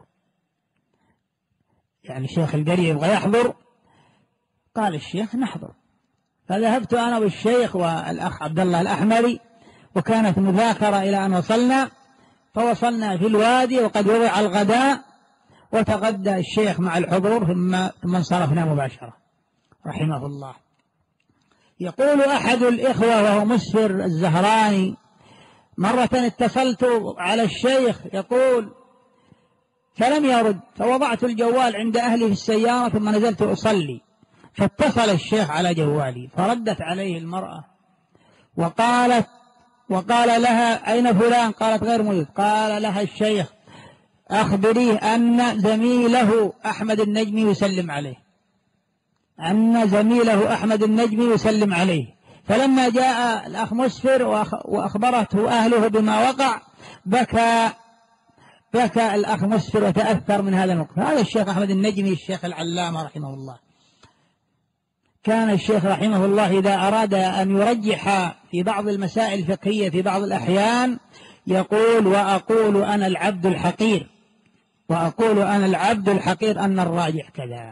يعني شيخ القرية يبغى يحضر، قال الشيخ نحضر. فذهبت أنا والشيخ والأخ عبد الله الأحمري، وكانت مذاكرة إلى أن وصلنا، فوصلنا في الوادي وقد وضع الغداء، وتغدى الشيخ مع الحضور ثم ثم انصرفنا مباشرة رحمه الله. يقول أحد الإخوة وهو مسفر الزهراني مرة اتصلت على الشيخ يقول فلم يرد، فوضعت الجوال عند أهلي في السيارة ثم نزلت أصلي، فاتصل الشيخ على جوالي، فردت عليه المرأة وقالت وقال لها أين فلان؟ قالت غير موجود. قال لها الشيخ أخبريه أن زميله أحمد النجمي يسلم عليه، أن زميله أحمد النجمي يسلم عليه. فلما جاء الأخ مسفر وأخبرته أهله بما وقع بكى بكى الأخ مسفر وتأثر من هذا الموقف. هذا الشيخ أحمد النجمي الشيخ العلامة رحمه الله. كان الشيخ رحمه الله إذا أراد أن يرجح في بعض المسائل الفقهية في بعض الأحيان يقول وأقول أنا العبد الحقير، وأقول أنا العبد الحقير أن الراجح كذا.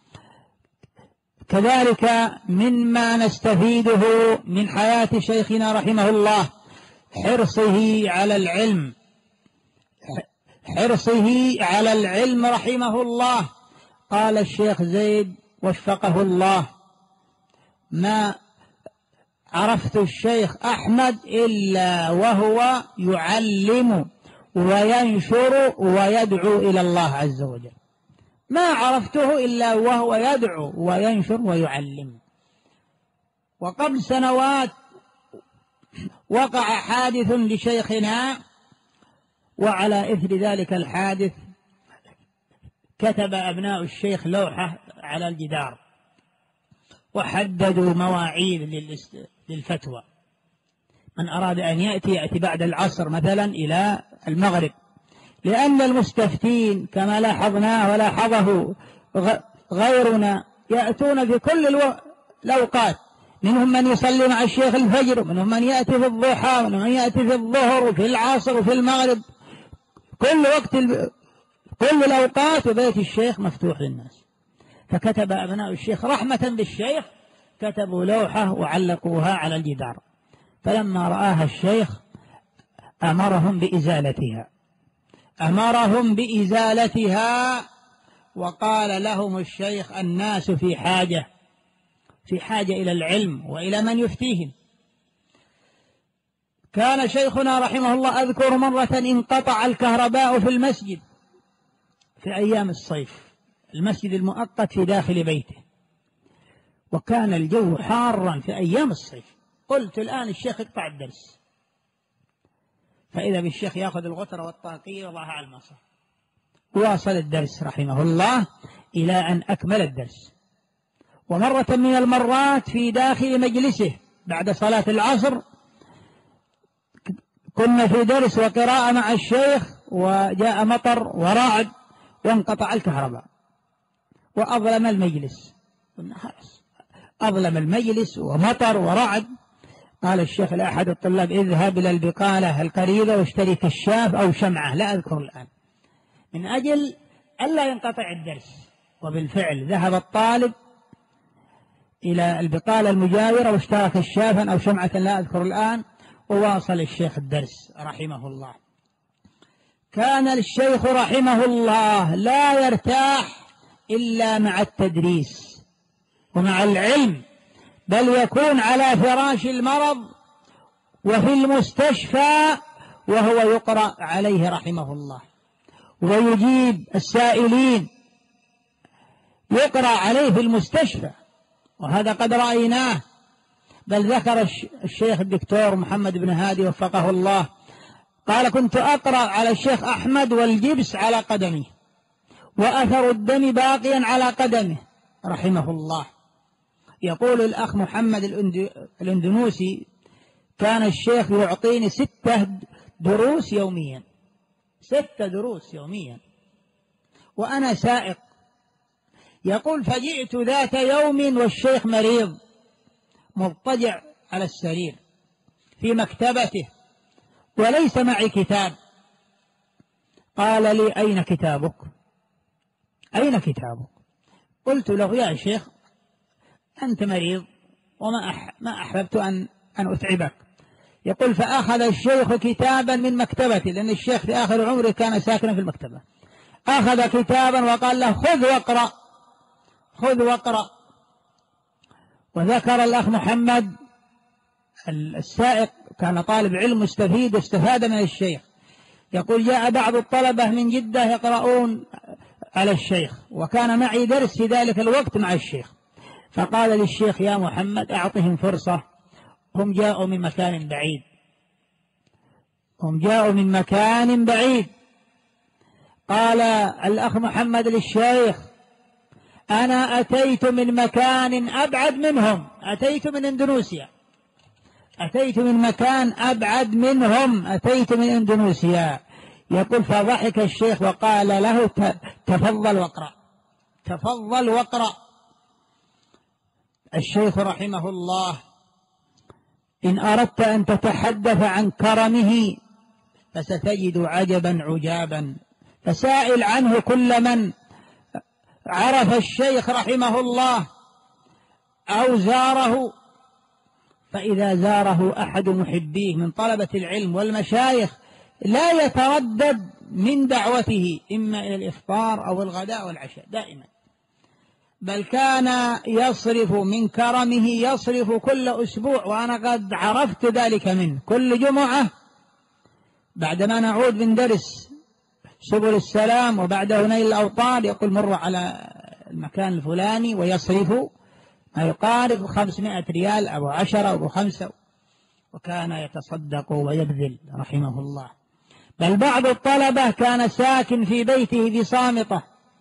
كذلك مما نستفيده من حياة شيخنا رحمه الله حرصه على العلم، حرصه على العلم رحمه الله. قال الشيخ زيد وفقه الله ما عرفت الشيخ أحمد إلا وهو يعلم وينشر ويدعو إلى الله عز وجل، ما عرفته إلا وهو يدعو وينشر ويعلم. وقبل سنوات وقع حادث لشيخنا، وعلى إثر ذلك الحادث كتب أبناء الشيخ لوحة على الجدار وحددوا مواعيد للفتوى، من أراد أن يأتي يأتي بعد العصر مثلا إلى المغرب، لأن المستفتين كما لاحظنا ولاحظه غيرنا يأتون في كل الأوقات، منهم من يصلي مع الشيخ الفجر، ومنهم من يأتي في الضحى، ومنهم من يأتي في الظهر وفي العصر وفي المغرب، كل وقت ال... كل الأوقات وبيت الشيخ مفتوح للناس. فكتب أبناء الشيخ رحمة بالشيخ كتبوا لوحة وعلقوها على الجدار، فلما رآها الشيخ أمرهم بإزالتها أمرهم بإزالتها وقال لهم الشيخ الناس في حاجة في حاجة إلى العلم وإلى من يفتيهم. كان شيخنا رحمه الله أذكر مرة انقطع الكهرباء في المسجد في أيام الصيف، المسجد المؤقت في داخل بيته، وكان الجو حارا في أيام الصيف. قلت الآن الشيخ يقطع الدرس، فإذا بالشيخ يأخذ الغترة والطاقية وضعها على المصر، واصل الدرس رحمه الله إلى أن أكمل الدرس. ومرة من المرات في داخل مجلسه بعد صلاة العصر كنا في درس وقراءة مع الشيخ، وجاء مطر ورعد وانقطع الكهرباء وأظلم المجلس، أظلم المجلس ومطر ورعد. قال الشيخ لأحد الطلاب: اذهب إلى البقالة القريبة واشتري كشاف أو شمعة، لا أذكر الآن، من أجل ألا ينقطع الدرس. وبالفعل ذهب الطالب إلى البقالة المجاورة واشترى كشافا أو شمعة لا أذكر الآن، وواصل الشيخ الدرس رحمه الله. كان الشيخ رحمه الله لا يرتاح إلا مع التدريس ومع العلم، بل يكون على فراش المرض وفي المستشفى وهو يقرأ عليه رحمه الله، ويجيب السائلين، يقرأ عليه في المستشفى، وهذا قد رأيناه. بل ذكر الشيخ الدكتور محمد بن هادي وفقه الله قال: كنت أقرأ على الشيخ أحمد والجبس على قدمه وأثر الدم باقيا على قدمه رحمه الله. يقول الأخ محمد الأندونوسي: كان الشيخ يعطيني ستة دروس يوميا، ستة دروس يوميا وأنا سائق. يقول: فجئت ذات يوم والشيخ مريض مضطجع على السرير في مكتبته وليس معي كتاب. قال لي: أين كتابك؟ أين كتابك؟ قلت له: يا شيخ أنت مريض وما أح ما أحببت أن أن أتعبك. يقول: فأخذ الشيخ كتابا من مكتبتي، لأن الشيخ في آخر عمره كان ساكنا في المكتبة، أخذ كتابا وقال له: خذ واقرأ، خذ واقرأ. وذكر الأخ محمد السائق كان طالب علم مستفيد واستفاد من الشيخ. يقول: جاء بعض الطلبة من جدة يقرؤون على الشيخ، وكان معي درس في ذلك الوقت مع الشيخ، فقال للشيخ: يا محمد أعطهم فرصة، هم جاءوا من مكان بعيد، هم جاءوا من مكان بعيد. قال الأخ محمد للشيخ: أنا أتيت من مكان أبعد منهم، أتيت من إندونيسيا، أتيت من مكان أبعد منهم، أتيت من إندونيسيا. يقول: فضحك الشيخ وقال له: تفضل واقرأ، تفضل واقرأ. الشيخ رحمه الله: إن أردت أن تتحدث عن كرمه فستجد عجبا عجابا، فسائل عنه كل من عرف الشيخ رحمه الله أو زاره، فإذا زاره أحد محبيه من طلبة العلم والمشايخ لا يتردد من دعوته إما إلى الإفطار أو الغداء والعشاء دائما، بل كان يصرف من كرمه، يصرف كل أسبوع، وأنا قد عرفت ذلك منه، كل جمعة بعدما نعود من درس سبل السلام وبعده نيل الأوطار يقول: مر على المكان الفلاني، ويصرف ما يقارب خمسمائة ريال أو عشرة أو خمسة، وكان يتصدق ويبذل رحمه الله. بل بعض الطلبة كان ساكن في بيته في صامتة،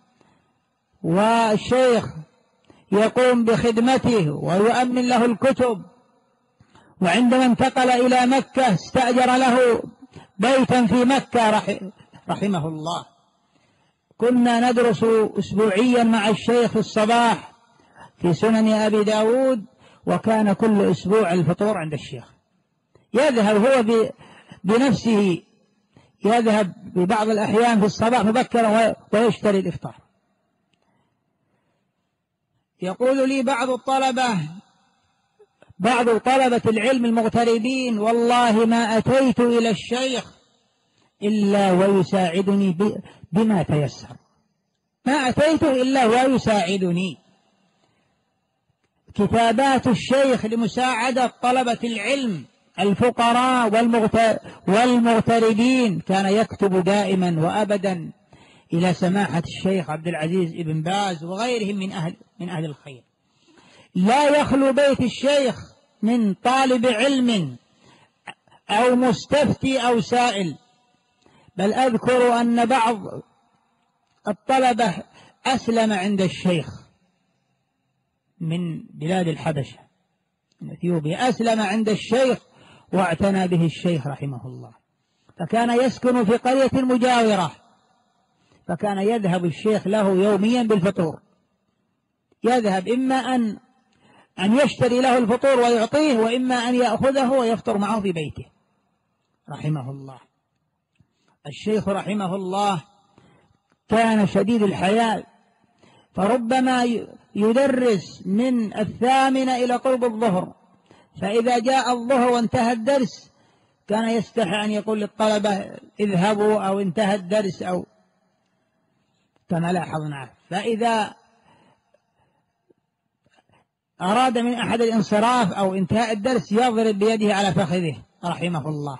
والشيخ يقوم بخدمته ويؤمن له الكتب، وعندما انتقل إلى مكة استأجر له بيتا في مكة رحمه الله. كنا ندرس أسبوعيا مع الشيخ في الصباح في سنن أبي داود، وكان كل أسبوع الفطور عند الشيخ. يذهب هو بنفسه، يذهب ببعض الأحيان في الصباح مبكرا ويشتري الإفطار. يقول لي بعض الطلبة، بعض طلبة العلم المغتربين: والله ما أتيت إلى الشيخ إلا ويساعدني بما تيسر، ما أتيت إلا ويساعدني. كتابات الشيخ لمساعدة طلبة العلم الفقراء والمغتربين كان يكتب دائما وأبدا إلى سماحة الشيخ عبد العزيز ابن باز وغيرهم من أهل, من أهل الخير. لا يخلو بيت الشيخ من طالب علم أو مستفتي أو سائل. بل أذكر أن بعض الطلبة أسلم عند الشيخ من بلاد الحبشة، من أثيوبيا، أسلم عند الشيخ واعتنى به الشيخ رحمه الله، فكان يسكن في قرية مجاورة فكان يذهب الشيخ له يوميا بالفطور، يذهب إما أن أن يشتري له الفطور ويعطيه، وإما أن يأخذه ويفطر معه في بيته رحمه الله. الشيخ رحمه الله كان شديد الحياء، فربما يدرس من الثامنة إلى قرب الظهر، فإذا جاء الظهر وانتهى الدرس كان يستحي أن يقول للطلبة اذهبوا أو انتهى الدرس، أو كما لاحظنا. فإذا أراد من أحد الانصراف أو انتهاء الدرس يضرب بيده على فخذه رحمه الله.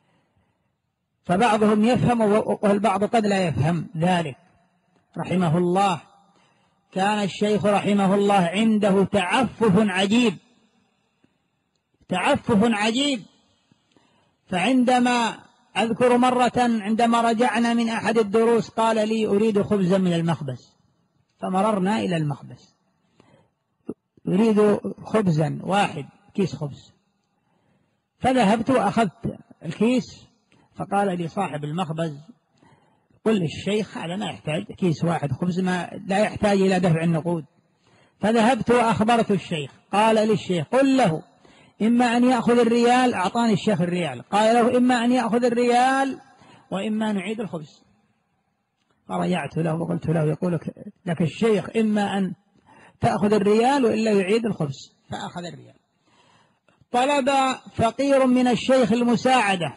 فبعضهم يفهم والبعض قد لا يفهم ذلك رحمه الله. كان الشيخ رحمه الله عنده تعفف عجيب، تعفف عجيب. فعندما أذكر مرة عندما رجعنا من أحد الدروس قال لي أريد خبزا من المخبز، فمررنا إلى المخبز أريد خبزا واحد، كيس خبز، فذهبت وأخذت الكيس، فقال لي صاحب المخبز قل للشيخ هذا ما يحتاج كيس واحد خبز، ما لا يحتاج إلى دفع النقود. فذهبت وأخبرت الشيخ، قال للشيخ قل له إما أن يأخذ الريال، أعطاني الشيخ الريال، قال له إما أن يأخذ الريال وإما نعيد الخبز. فرجعت له وقلت له يقول لك الشيخ إما أن تأخذ الريال وإلا يعيد الخبز، فأخذ الريال. طلب فقير من الشيخ المساعدة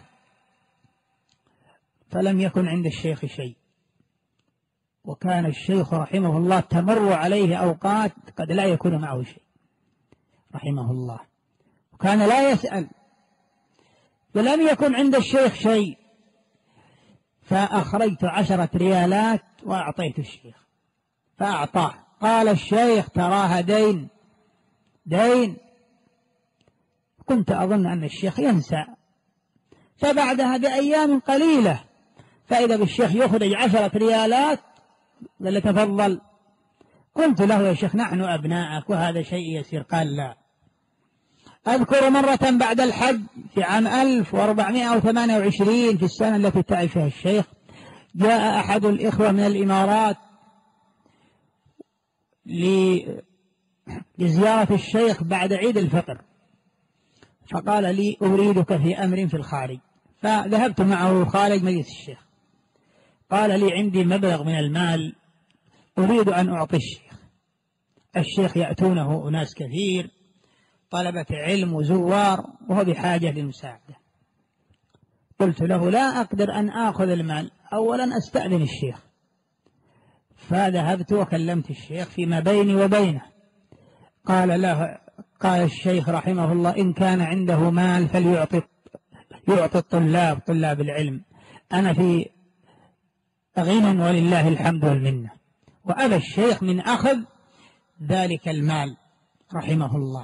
فلم يكن عند الشيخ شيء، وكان الشيخ رحمه الله تمر عليه أوقات قد لا يكون معه شيء رحمه الله، وكان لا يسأل، ولم يكن عند الشيخ شيء. فأخرجت عشرة ريالات وأعطيت الشيخ فأعطاه. قال الشيخ تراها دين دين. كنت أظن أن الشيخ ينسى، فبعدها بأيام قليلة فإذا بالشيخ يخرج عشرة ريالات قال تفضل. قلت له يا شيخ نحن أبناءك وهذا شيء يسير. قال لا. أذكر مرة بعد الحج في عام ألف وأربعمائة وثمانية وعشرين في السنة التي تعب فيها الشيخ، جاء أحد الإخوة من الإمارات لزيارة الشيخ بعد عيد الفطر، فقال لي أريدك في أمر في الخارج. فذهبت معه خارج مجلس الشيخ. قال لي عندي مبلغ من المال أريد أن أعطي الشيخ. الشيخ يأتونه أناس كثير طلبة علم وزوار وهو بحاجة للمساعدة. قلت له لا أقدر أن آخذ المال، أولا أستأذن الشيخ. فذهبت وكلمت الشيخ فيما بيني وبينه. قال له قال الشيخ رحمه الله إن كان عنده مال فليعطي يعطي الطلاب طلاب العلم، أنا في غنى ولله الحمد والمنة. وأبى الشيخ من أخذ ذلك المال رحمه الله.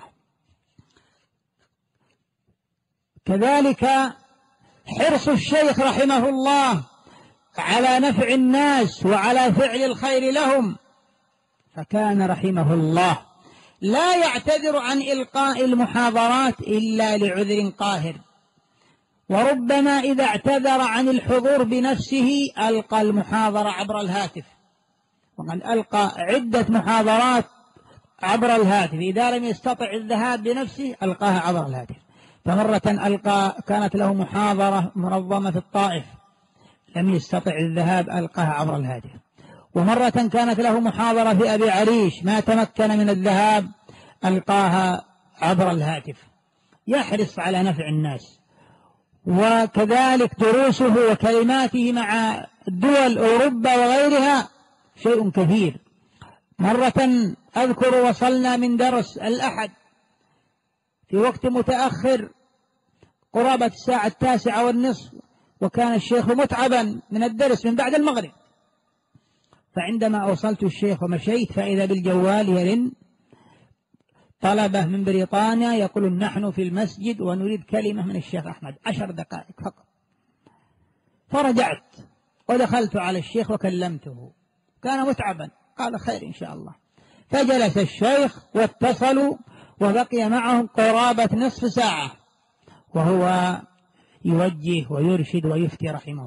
كذلك حرص الشيخ رحمه الله على نفع الناس وعلى فعل الخير لهم، فكان رحمه الله لا يعتذر عن إلقاء المحاضرات إلا لعذر قاهر، وربما إذا اعتذر عن الحضور بنفسه ألقى المحاضرة عبر الهاتف، وقد ألقى عدة محاضرات عبر الهاتف، إذا لم يستطع الذهاب بنفسه ألقاها عبر الهاتف. فمرة ألقى كانت له محاضرة منظمة في الطائف لم يستطع الذهاب ألقاها عبر الهاتف. ومرة كانت له محاضرة في أبي عريش ما تمكن من الذهاب ألقاها عبر الهاتف. يحرص على نفع الناس. وكذلك دروسه وكلماته مع دول أوروبا وغيرها شيء كثير. مرة أذكر وصلنا من درس الأحد في وقت متأخر قرابة الساعة التاسعة والنصف، وكان الشيخ متعبا من الدرس من بعد المغرب. فعندما أوصلت الشيخ ومشيت فإذا بالجوال يرن، طلبة من بريطانيا يقولون نحن في المسجد ونريد كلمة من الشيخ أحمد، عشر دقائق فقط. فرجعت ودخلت على الشيخ وكلمته، كان متعبا. قال خير إن شاء الله. فجلس الشيخ واتصلوا وبقي معهم قرابة نصف ساعة وهو يوجه ويرشد ويفتي رحمه الله.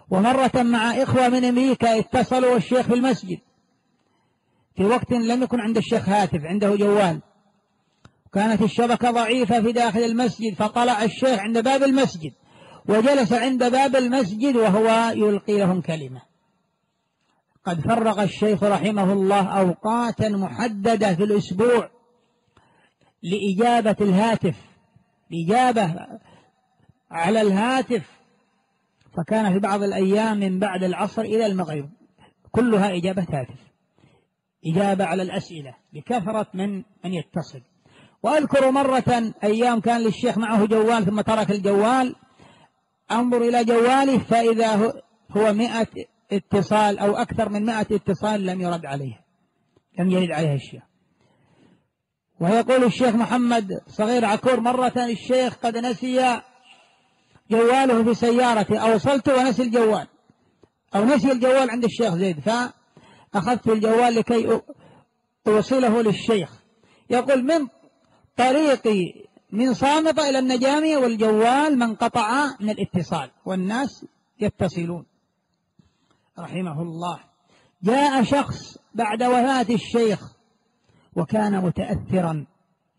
ومرة مع إخوة من أمريكا اتصلوا والشيخ في المسجد في وقت لم يكن عند الشيخ هاتف، عنده جوال، كانت الشبكة ضعيفة في داخل المسجد، فطلع الشيخ عند باب المسجد وجلس عند باب المسجد وهو يلقي لهم كلمة. قد فرغ الشيخ رحمه الله أوقاتا محددة في الأسبوع لإجابة الهاتف، الإجابة على الهاتف، فكان في بعض الأيام من بعد العصر إلى المغرب كلها إجابة هاتف، إجابة على الأسئلة بكثرة من من يتصل. وأذكر مرة أيام كان للشيخ معه جوال ثم ترك الجوال، أنظر إلى جواله فإذا هو مئة اتصال أو أكثر من مئة اتصال لم يرد عليه، لم يرد عليه الشيخ. ويقول الشيخ محمد صغير عكور مرة الشيخ قد نسي جواله في سيارته، أوصلت ونسي الجوال أو نسي الجوال عند الشيخ زيد، فأخذت الجوال لكي أوصله للشيخ. يقول من طريقي من صامتة إلى النجامية والجوال منقطع من الاتصال والناس يتصلون رحمه الله. جاء شخص بعد وفاة الشيخ وكان متأثرا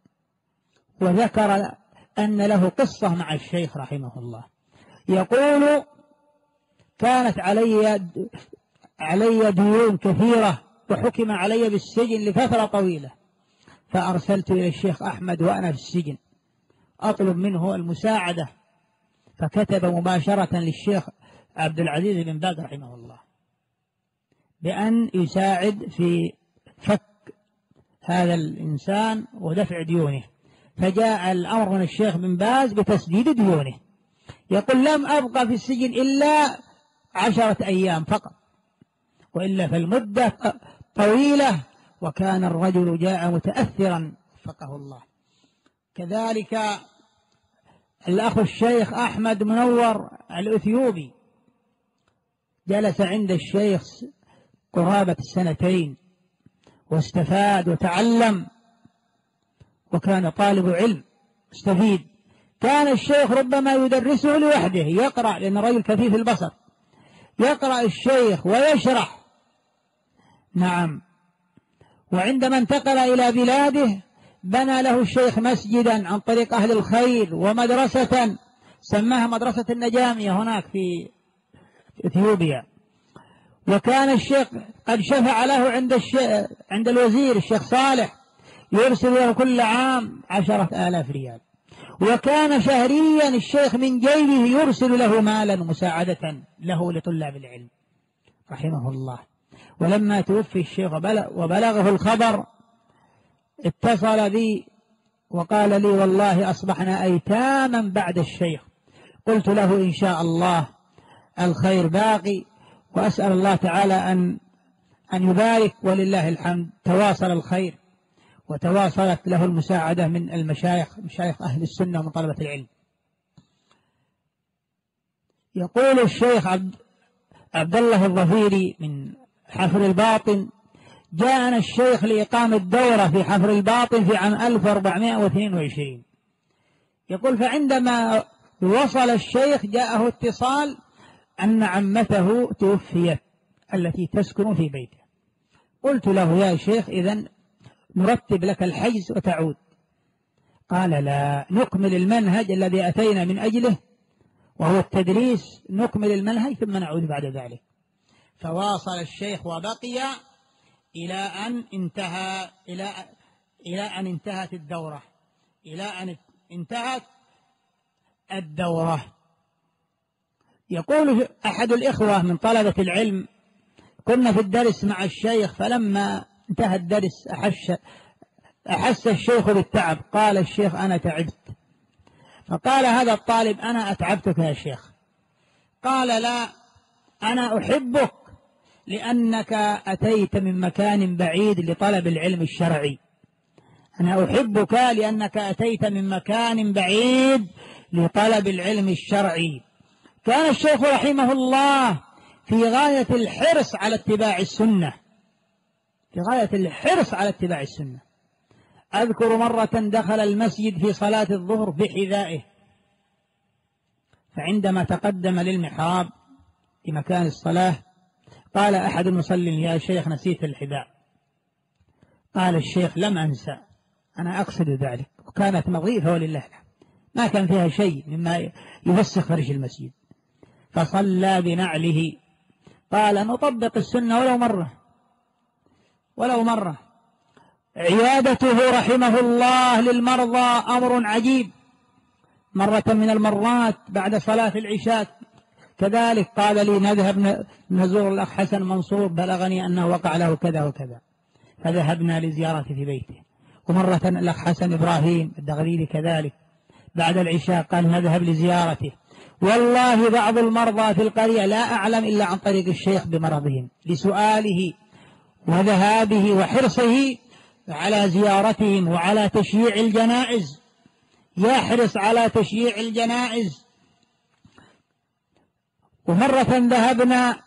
وذكر أن له قصة مع الشيخ رحمه الله، يقول كانت علي علي ديون كثيرة وحكم علي بالسجن لفترة طويلة، فأرسلت إلى الشيخ أحمد وأنا في السجن أطلب منه المساعدة، فكتب مباشرة للشيخ عبد العزيز بن باز رحمه الله بأن يساعد في فك هذا الإنسان ودفع ديونه، فجاء الأمر من الشيخ بن باز بتسديد ديونه. يقول لم أبقى في السجن إلا عشرة أيام فقط، وإلا فالمدة طويلة، وكان الرجل جاء متأثرا وفقه الله. كذلك الأخ الشيخ أحمد منور الأثيوبي جلس عند الشيخ قرابة السنتين واستفاد وتعلم وكان طالب علم استفيد. كان الشيخ ربما يدرسه لوحده يقرأ، لأن الرجل كفيف البصر، يقرأ الشيخ ويشرح. نعم. وعندما انتقل إلى بلاده بنى له الشيخ مسجدا عن طريق أهل الخير ومدرسة سماها مدرسة النجامية هناك في إثيوبيا. وكان الشيخ قد شفع له عند الشيخ عند الوزير الشيخ صالح، يرسل له كل عام عشرة آلاف ريال، وكان شهريا الشيخ من جيبه يرسل له مالا مساعدة له لطلاب العلم رحمه الله. ولما توفي الشيخ وبلغه الخبر اتصل بي وقال لي والله أصبحنا أيتاما بعد الشيخ. قلت له إن شاء الله الخير باقي، وأسأل الله تعالى أن أن يبارك، ولله الحمد تواصل الخير وتواصلت له المساعدة من المشايخ مشايخ أهل السنة ومن طلبة العلم. يقول الشيخ عبد, عبد الله الظفيري من حفر الباطن جاءنا الشيخ لإقامة دورة في حفر الباطن في عام ألف وأربعمائة واثنين وعشرين. يقول فعندما وصل الشيخ جاءه اتصال أن عمته توفيت التي تسكن في بيته. قلت له يا شيخ إذن نرتب لك الحجز وتعود. قال لا، نكمل المنهج الذي أتينا من أجله وهو التدريس، نكمل المنهج ثم نعود بعد ذلك. فواصل الشيخ وبقي إلى أن انتهى إلى إلى أن انتهت الدورة إلى أن انتهت الدورة. يقول أحد الإخوة من طلبة العلم كنا في الدرس مع الشيخ، فلما انتهى الدرس أحس, أحس الشيخ بالتعب، قال الشيخ أنا تعبت. فقال هذا الطالب أنا أتعبتك يا شيخ. قال لا، أنا أحبك لأنك أتيت من مكان بعيد لطلب العلم الشرعي. أنا أحبك لأنك أتيت من مكان بعيد لطلب العلم الشرعي. كان الشيخ رحمه الله في غاية الحرص على اتباع السنة، في غاية الحرص على اتباع السنة. أذكر مرة دخل المسجد في صلاة الظهر بحذائه، فعندما تقدم للمحراب في مكان الصلاة. قال أحد المصلين: يا شيخ نسيت الحذاء. قال الشيخ: لم أنسى، أنا أقصد ذلك. وكانت نظيفة ولله الحمد، ما كان فيها شيء مما يوسخ فرش المسجد، فصلى بنعله. قال: نطبق السنة ولو مرة ولو مرة. عيادته رحمه الله للمرضى أمر عجيب. مرة من المرات بعد صلاة العشاء كذلك قال لي: نذهب نزور الأخ حسن منصور، بلغني أنه وقع له كذا وكذا. فذهبنا لزيارته في بيته. ومرة الأخ حسن إبراهيم الدغريلي كذلك بعد العشاء قال: نذهب لزيارته. والله بعض المرضى في القرية لا أعلم إلا عن طريق الشيخ بمرضهم، لسؤاله وذهابه وحرصه على زيارتهم وعلى تشييع الجنائز. يحرص على تشييع الجنائز. ومرة ذهبنا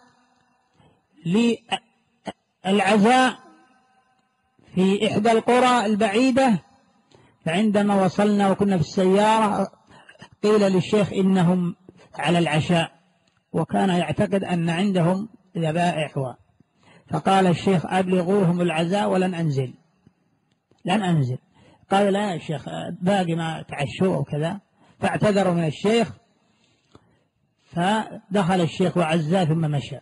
للعزاء في إحدى القرى البعيدة، فعندما وصلنا وكنا في السيارة قيل للشيخ إنهم على العشاء، وكان يعتقد أن عندهم ذبائح. فقال الشيخ: أبلغوهم العزاء ولن أنزل لن أنزل. قال: لا يا شيخ، باقي ما تعشوا وكذا. فاعتذروا من الشيخ، فدخل الشيخ وعزاه ثم مشى.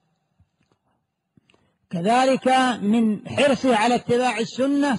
كذلك من حرصه على اتباع السنة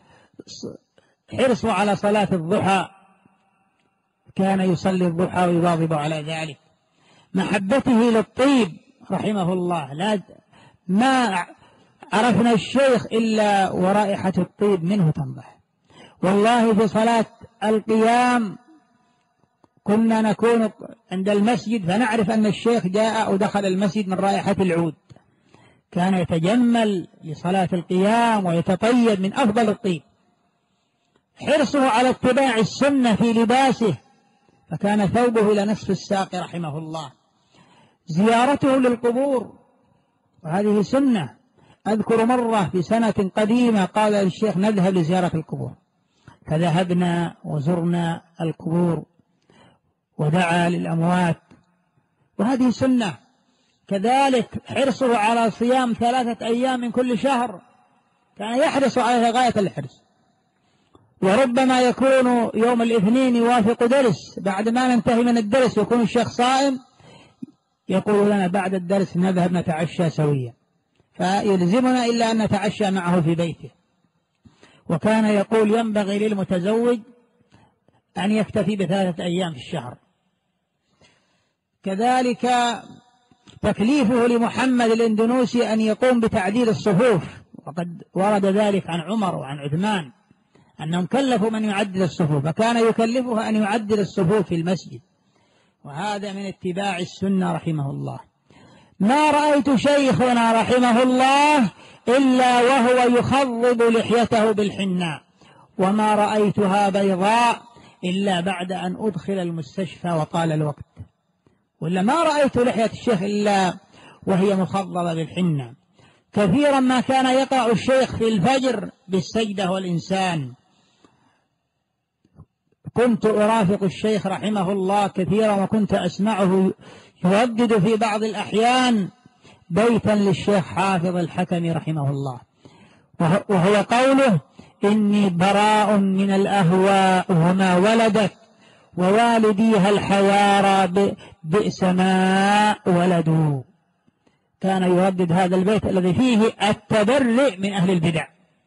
حرصه على صلاة الضحى، كان يصلي الضحى ويواظب على ذلك. محبته للطيب رحمه الله، لا ما عرفنا الشيخ إلا ورائحة الطيب منه تنضح. والله في صلاة القيام كنا نكون عند المسجد فنعرف أن الشيخ جاء أو دخل المسجد من رائحة العود. كان يتجمل لصلاة القيام ويتطيب من أفضل الطيب. حرصه على اتباع السنة في لباسه، فكان ثوبه إلى نصف الساق رحمه الله. زيارته للقبور، وهذه سنة. أذكر مرة في سنة قديمة قال الشيخ: نذهب لزيارة القبور، فذهبنا وزرنا القبور ودعا للأموات، وهذه سنة. كذلك حرصه على صيام ثلاثة أيام من كل شهر، كان يحرص عليها غاية الحرص. وربما يكون يوم الاثنين يوافق درس، بعد ما ننتهي من الدرس يكون الشيخ صائم، يقول لنا بعد الدرس نذهب نتعشى سويا، فيلزمنا إلا أن نتعشى معه في بيته. وكان يقول: ينبغي للمتزوج أن يكتفي بثلاثة أيام في الشهر. كذلك تكليفه لمحمد الإندونوسي أن يقوم بتعديل الصفوف، وقد ورد ذلك عن عمر وعن عثمان أنهم كلفوا من يعدل الصفوف، فكان يكلفه أن يعدل الصفوف في المسجد، وهذا من اتباع السنة رحمه الله. ما رأيت شيخنا رحمه الله إلا وهو يخضب لحيته بالحناء، وما رأيتها بيضاء إلا بعد أن أدخل المستشفى وطال الوقت، ولا ما رأيت لحية الشيخ إلا وهي مخضبة بالحنة. كثيرا ما كان يقع الشيخ في الفجر بالسجدة والإنسان. كنت أرافق الشيخ رحمه الله كثيرا، وكنت أسمعه يردد في بعض الأحيان بيتا للشيخ حافظ الحكمي رحمه الله، وهو قوله: إني براء من الأهواء وما ولدت، ووالديها الحيارى بئس ما ولدوا. كان يردد هذا البيت الذي فيه التبرئ من أهل البدع.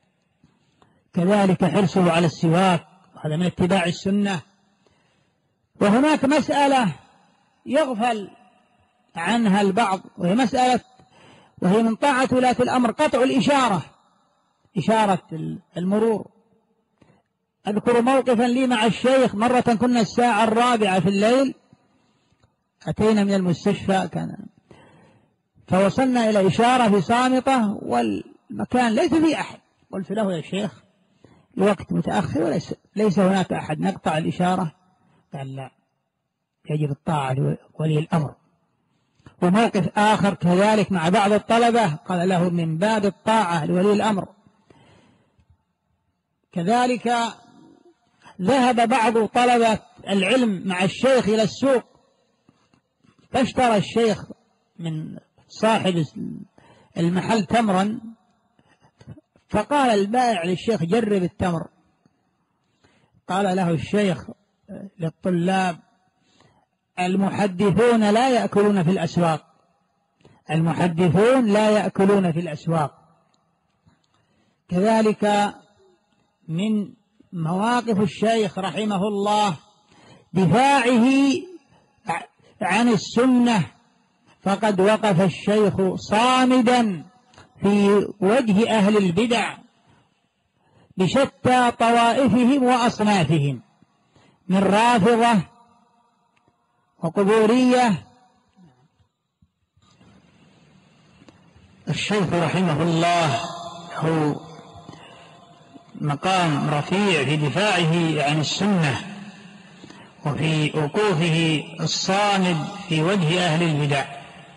كذلك حرصه على السواك، وهذا من اتباع السنة. وهناك مسألة يغفل عنها البعض، وهي مسألة وهي من طاعة ولاة الأمر قطع الإشارة، إشارة المرور. أذكر موقفا لي مع الشيخ، مرة كنا الساعة الرابعة في الليل، أتينا من المستشفى كان فوصلنا إلى إشارة في صامتة والمكان ليس فيه أحد. قلت له: يا شيخ الوقت متأخر وليس ليس هناك أحد، نقطع الإشارة؟ قال: لا، يجب الطاعة لولي الأمر. وموقف آخر كذلك مع بعض الطلبة قال له: من باب الطاعة لولي الأمر. كذلك ذهب بعض طلبة العلم مع الشيخ إلى السوق، فاشترى الشيخ من صاحب المحل تمرا، فقال البائع للشيخ جرب التمر. قال له الشيخ للطلاب: المحدثون لا يأكلون في الأسواق، المحدثون لا يأكلون في الأسواق. كذلك من مواقف الشيخ رحمه الله دفاعه عن السنة، فقد وقف الشيخ صامدا في وجه أهل البدع بشتى طوائفهم وأصنافهم، من رافضة وقبورية. الشيخ رحمه الله هو مقام رفيع في دفاعه عن السنة وفي وقوفه الصامد في وجه أهل البدع،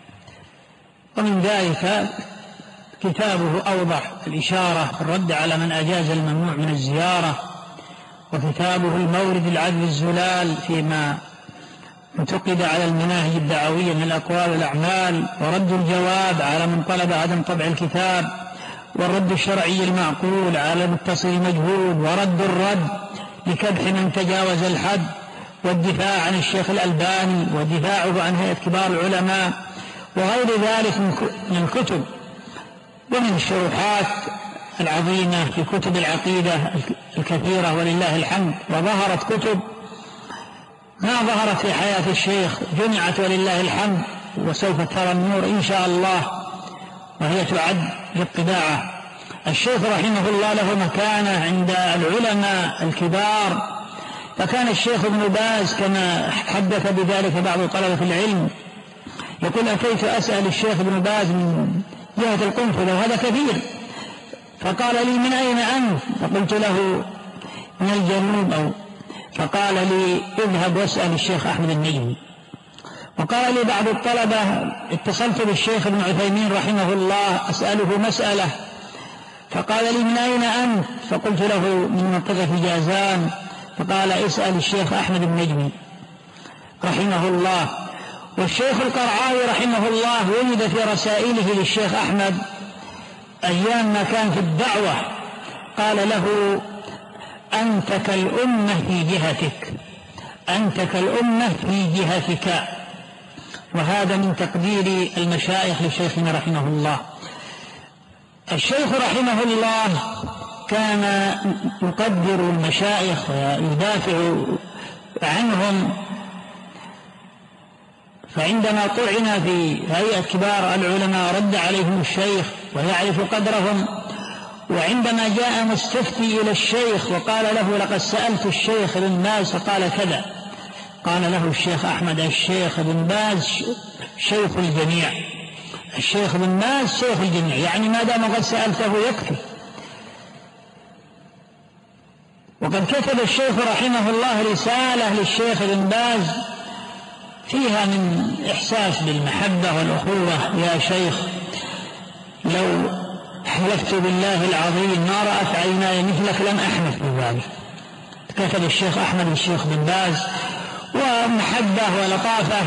ومن ذلك كتابه أوضح الإشارة في الرد على من أجاز الممنوع من الزيارة، وكتابه المورد العذب الزلال فيما انتقد على المناهج الدعوية من الأقوال والأعمال، ورد الجواب على من طلب عدم طبع الكتاب، والرد الشرعي المعقول على المتصل المجهول، ورد الرد لكبح من تجاوز الحد، والدفاع عن الشيخ الألباني، ودفاعه عن هيئة كبار العلماء، وغير ذلك من الكتب ومن الشروحات العظيمة في كتب العقيدة الكثيرة ولله الحمد. وظهرت كتب ما ظهرت في حياة الشيخ، جمعت ولله الحمد، وسوف ترى النور إن شاء الله، وهي تعد للطباعة. الشيخ رحمه الله له مكانة عند العلماء الكبار، فكان الشيخ ابن باز كما حدث بذلك بعض طلبة العلم يقول: أتيت أسأل الشيخ ابن باز من جهة القنفذة وهذا كثير، فقال لي: من أين أنت؟ فقلت له: من الجنوب. أو فقال لي: اذهب واسأل الشيخ أحمد النجمي. وقال لي بعض الطلبة: اتصلت بالشيخ ابن عثيمين رحمه الله أسأله مسألة، فقال لي: من أين أنت؟ فقلت له: من منطقة جازان. فقال: اسأل الشيخ أحمد النجمي رحمه الله. والشيخ القرعاوي رحمه الله ولد في رسائله للشيخ أحمد أيام ما كان في الدعوة، قال له: أنت كالأمة في جهتك، أنت كالأمة في جهتك. وهذا من تقدير المشايخ لشيخنا رحمه الله. الشيخ رحمه الله كان يقدر المشايخ ويدافع عنهم، فعندما طعن في هيئة كبار العلماء رد عليهم الشيخ ويعرف قدرهم. وعندما جاء مستفتي إلى الشيخ وقال له: لقد سألت الشيخ ابن باز فقال كذا، قال له الشيخ أحمد: الشيخ ابن باز شيخ الجميع، الشيخ ابن باز شيخ الجميع، يعني ما دام قد سألته يكفي. وقد كتب الشيخ رحمه الله رسالة للشيخ ابن باز فيها من إحساس بالمحبة والأخوة: يا شيخ، لو حلفت بالله العظيم ما رأت عيناي مثلك لم أحنف بذلك. كتب الشيخ أحمد الشيخ بن باز ومحبة ولطافة،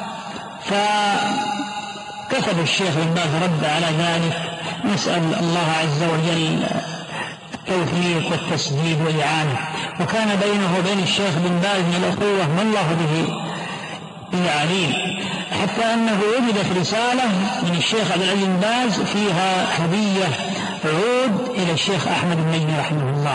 فكتب الشيخ بن باز رد على ذلك. نسأل الله عز وجل التوفيق والتسديد والإعانة. وكان بينه وبين الشيخ بن باز من الأخوة ما الله به عليم، حتى أنه وجدت رسالة من الشيخ عبد العزيز بن باز فيها هدية عود إلى الشيخ أحمد النجمي رحمه الله.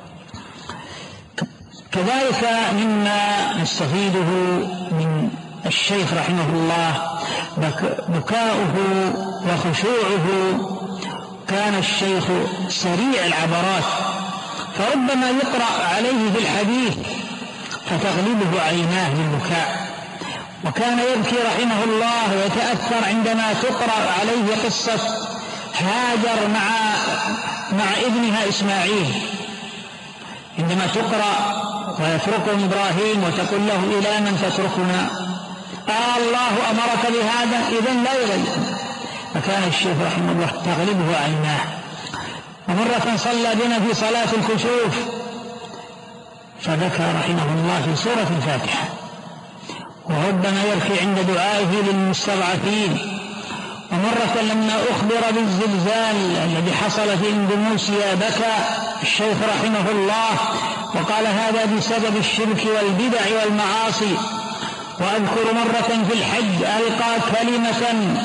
كذلك مما نستفيده من الشيخ رحمه الله بكاؤه وخشوعه. كان الشيخ سريع العبرات، فربما يقرأ عليه في الحديث فتغلبه عيناه بالبكاء. وكان يبكي رحمه الله ويتأثر عندما تقرأ عليه قصة هاجر مع مع ابنها إسماعيل، عندما تقرأ: ويتركهم إبراهيم وتقول له: إلى من تتركنا؟ آه الله أمرك بهذا، إذن لا يغير. فكان الشيخ رحمه الله تغلبه عيناه. ومرة صلى بنا في صلاة الكسوف فبكى رحمه الله في سورة الفاتحة. وربما يبكي عند دعائه للمستضعفين ومرة لما أخبر بالزلزال الذي حصل في إندونيسيا بكى الشيخ رحمه الله وقال هذا بسبب الشرك والبدع والمعاصي. وأذكر مرة في الحج ألقى كلمة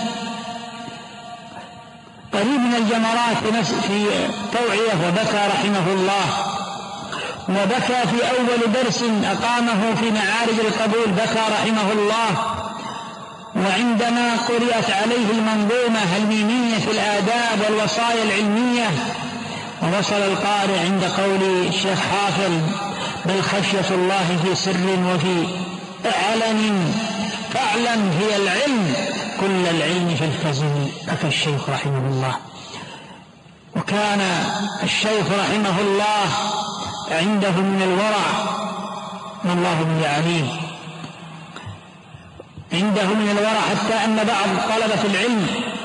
قريب من الجمرات في توعية وبكى رحمه الله، وبكى في أول درس أقامه في معارج القبول بكى رحمه الله. وعندما قرأت عليه المنظومة الميمية في الآداب والوصايا العلمية ووصل القارئ عند قول الشيخ حافظ بل خشية الله في سر وفي علن فاعلم هي العلم كل العلم فالتزم، بكى الشيخ رحمه الله. وكان الشيخ رحمه الله عنده من الورع ما الله به عليم، عنده من الورع حتى أن بعض طلبة العلم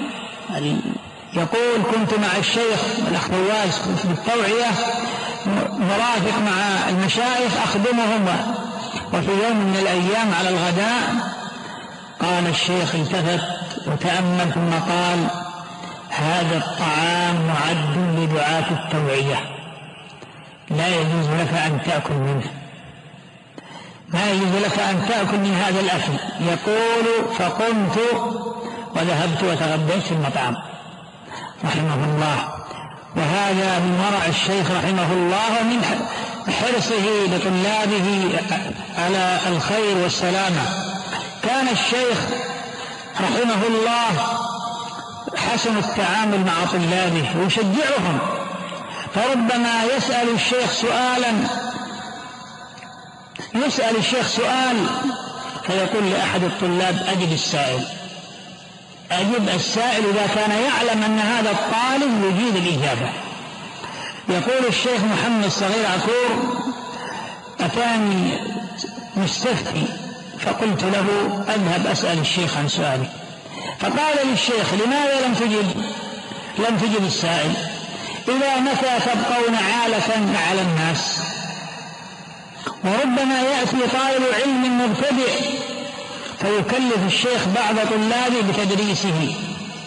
يقول كنت مع الشيخ الأخ فواز في التوعية مرافق مع المشايخ أخدمهم، وفي يوم من الأيام على الغداء قال الشيخ التفت وتأمل ثم قال هذا الطعام معد لدعاة التوعية لا يجوز لك أن تأكل منه، ما يجوز لك أن تأكل من هذا الأكل. يقول فقمت وذهبت وتغديت في المطعم رحمه الله. وهذا من ورع الشيخ رحمه الله ومن حرصه لطلابه على الخير والسلامة. كان الشيخ رحمه الله حسن التعامل مع طلابه ويشجعهم، فربما يسأل الشيخ سؤالا يسأل الشيخ سؤال فيقول لأحد الطلاب أجب السائل أجب السائل إذا كان يعلم أن هذا الطالب يجيد الإجابة. يقول الشيخ محمد صغير عكور أتاني مستفتي فقلت له أذهب أسأل الشيخ عن سؤالي، فقال للشيخ لماذا لم تجب لم تجب السائل؟ إلى متى تبقون عالة على الناس؟ وربما يأتي طالب علم مبتدئ فيكلف الشيخ بعض طلابه بتدريسه،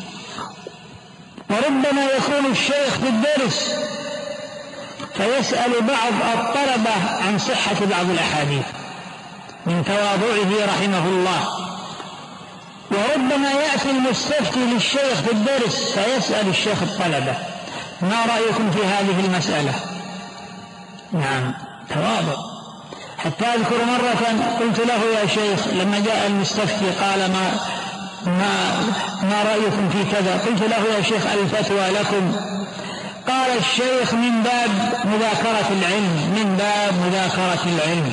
وربما يكون الشيخ في الدرس فيسأل بعض الطلبة عن صحة بعض الأحاديث من تواضعه رحمه الله، وربما يأتي المستفتي للشيخ في الدرس فيسأل الشيخ الطلبة ما رأيكم في هذه المسألة؟ نعم تواضع. حتى أذكر مرة قلت له يا شيخ لما جاء المستفتي قال ما, ما, ما رأيكم في كذا؟ قلت له يا شيخ الفتوى لكم. قال الشيخ من باب مذاكرة العلم من باب مذاكرة العلم.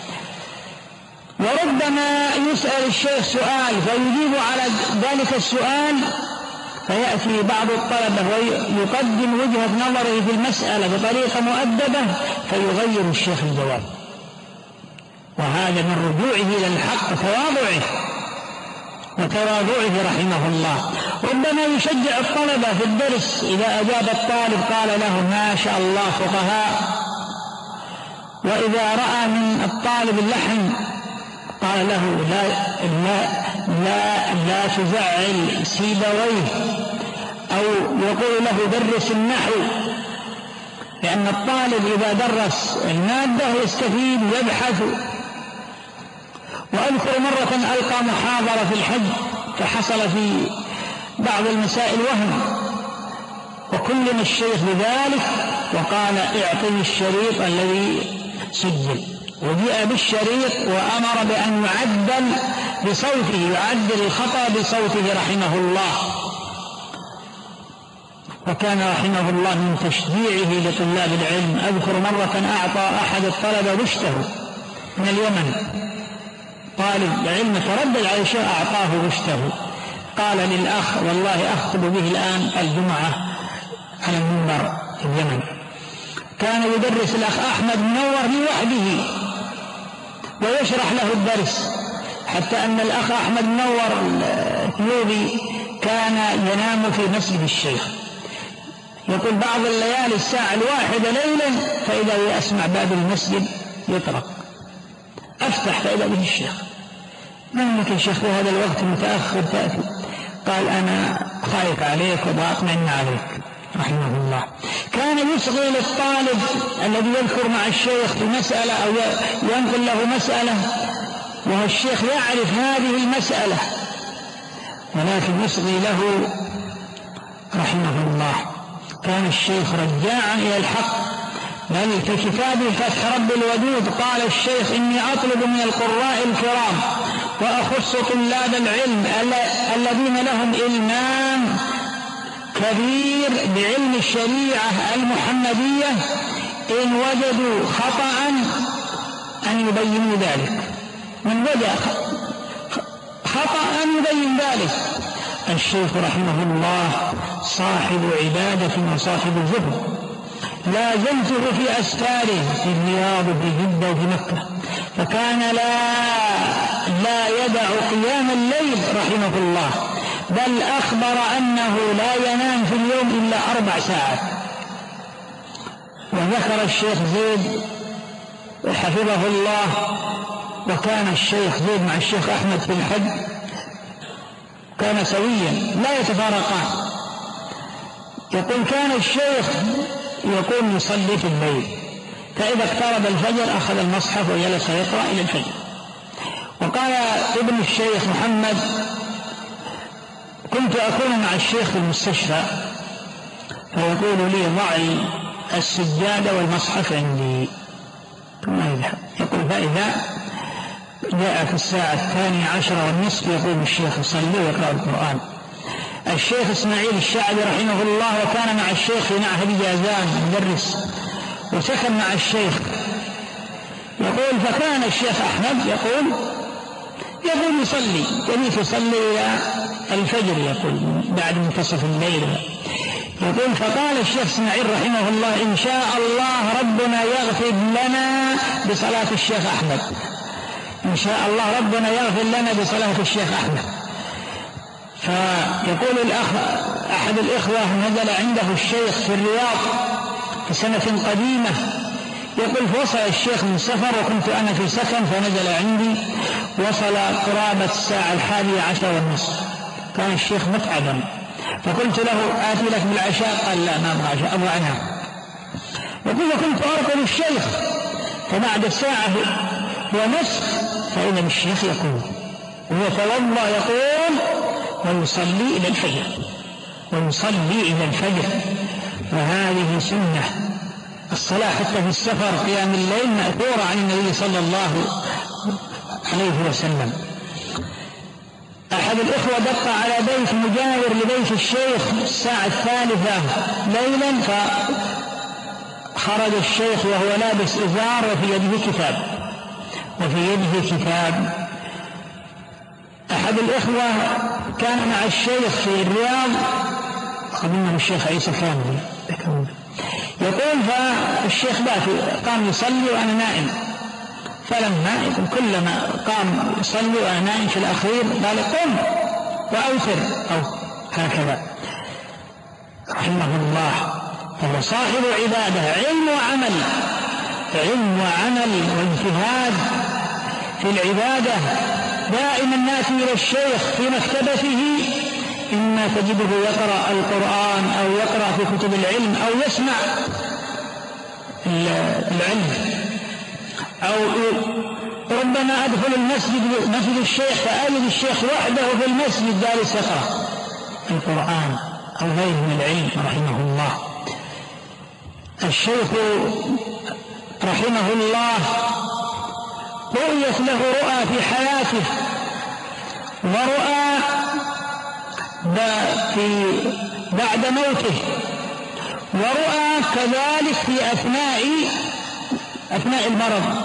وربما يسأل الشيخ سؤال فيجيب على ذلك السؤال فيأتي بعض الطلبة ويقدم وجهة نظره في المسألة بطريقة مؤدبة فيغير الشيخ الجواب، وهذا من رجوعه إلى الحق تواضعه وتواضعه رحمه الله. ربما يشجع الطلبة في الدرس إذا أجاب الطالب قال له ما شاء الله فقهاء، وإذا رأى من الطالب اللحن قال له لا لا لا, لا تزعل سيبويه، أو يقول له درس النحو، لأن الطالب إذا درس المادة يستفيد ويبحث. وأذكر مرة ألقى محاضرة في الحج فحصل في بعض المسائل وهم، وكلم الشيخ بذلك وقال اعطني الشريط الذي سجل، وجاء بالشريط وأمر بأن يعدل بصوته يعدل الخطأ بصوته رحمه الله. وكان رحمه الله من تشجيعه لطلاب العلم. أذكر مرة أعطى أحد الطلبة رشته من اليمن، طالب علم تردد على شيء أعطاه رشته، قال للأخ والله أخطب به الآن الجمعة على المنبر في اليمن. كان يدرس الأخ أحمد منور لوحده ويشرح له الدرس، حتى أن الأخ أحمد منور الثيوبي كان ينام في مسجد الشيخ، يقول بعض الليالي الساعة الواحدة ليلا فإذا أسمع باب المسجد يطرق، أفتح فإذا به الشيخ، من لك يا شيخ في هذا الوقت متأخر تأتي؟ قال أنا خايف عليك وبأطمئن عليك رحمه الله. كان يصغي للطالب الذي يذكر مع الشيخ في مسألة أو ينقل له مسألة وهو الشيخ يعرف هذه المسألة، ولكن يصغي له رحمه الله. كان الشيخ رجاعا إلى الحق، بل في كتابه فتح رب الودود قال الشيخ إني أطلب من القراء الكرام وأخص طلاب العلم الذين لهم إلمام كبير بعلم الشريعة المحمدية إن وجدوا خطأ أن يبينوا ذلك. من وجد خطأ أن يبين ذلك. الشيخ رحمه الله صاحب عبادة وصاحب زهد، لازمته في أسفاره في الرياض وفي جدة وفي مكة، فكان لا لا يدع قيام الليل رحمه الله، بل أخبر أنه لا ينام في اليوم إلا أربع ساعات. وذكر الشيخ زيد حفظه الله، وكان الشيخ زيد مع الشيخ أحمد في الحج كان سويا لا يتفارقان. يقول كان الشيخ يقوم يصلي في الليل، فإذا اقترب الفجر أخذ المصحف وجلس يقرأ إلى الفجر. وقال ابن الشيخ محمد كنت أكون مع الشيخ في المستشفى فيقول لي ضع السجادة والمصحف عندي ثم يذهب. يقول فإذا جاء في الساعة الثانية عشرة والنصف يقوم الشيخ يصلي ويقرأ القرآن. الشيخ إسماعيل الشعبي رحمه الله وكان مع الشيخ في معهد جازان مدرس وسكن مع الشيخ، يقول فكان الشيخ أحمد يقول يقول يصلي يبيت يصلي إلى الفجر، يقول بعد منتصف الليل. يقول فقال الشيخ إسماعيل رحمه الله إن شاء الله ربنا يغفر لنا بصلاة الشيخ أحمد، إن شاء الله ربنا يغفر لنا بصلاة الشيخ أحمد. فيقول الأخ أحد الإخوة نزل عنده الشيخ في الرياض في سنة قديمة، يقول فوصل الشيخ من سفر وكنت أنا في سكن فنزل عندي، وصل قرابة الساعة الحادية عشر والنصف، كان الشيخ متعبا، فقلت له آتي لك بالعشاء، قال لا ما أبغى عشاء أبغى أنام. يقول وكنت أرقد الشيخ، فبعد ساعة ونصف فإذا الشيخ يقول ويتوضأ يقول ويصلي إلى الفجر ويصلي إلى الفجر. وهذه سنة الصلاة حتى في السفر قيام الليل مأثورة عن النبي صلى الله عليه وسلم. أحد الإخوة دق على بيت مجاور لبيت الشيخ الساعة الثالثة ليلا، فخرج الشيخ وهو لابس إزار وفي يده كتاب وفي يده كتاب. أحد الإخوة كان مع الشيخ في الرياض، أظنه الشيخ عيسى كامل، يقول فالشيخ بات قام يصلي وأنا نائم، فلما كلما قام يصلي وأنا نائم في الأخير قال قم وأوتر أو هكذا رحمه الله. فهو صاحب عبادة، علم وعمل، علم وعمل واجتهاد في العبادة. دائما ناتي إلى الشيخ في مكتبته إما تجده يقرأ القرآن أو يقرأ في كتب العلم أو يسمع العلم، أو ربما أدخل المسجد مسجد الشيخ فأجد الشيخ وحده في المسجد جالس يقرأ القرآن أو غيره من العلم رحمه الله. الشيخ رحمه الله رؤيت له رؤى في حياته ورؤى في بعد موته، ورؤى كذلك في أثناء أثناء المرض.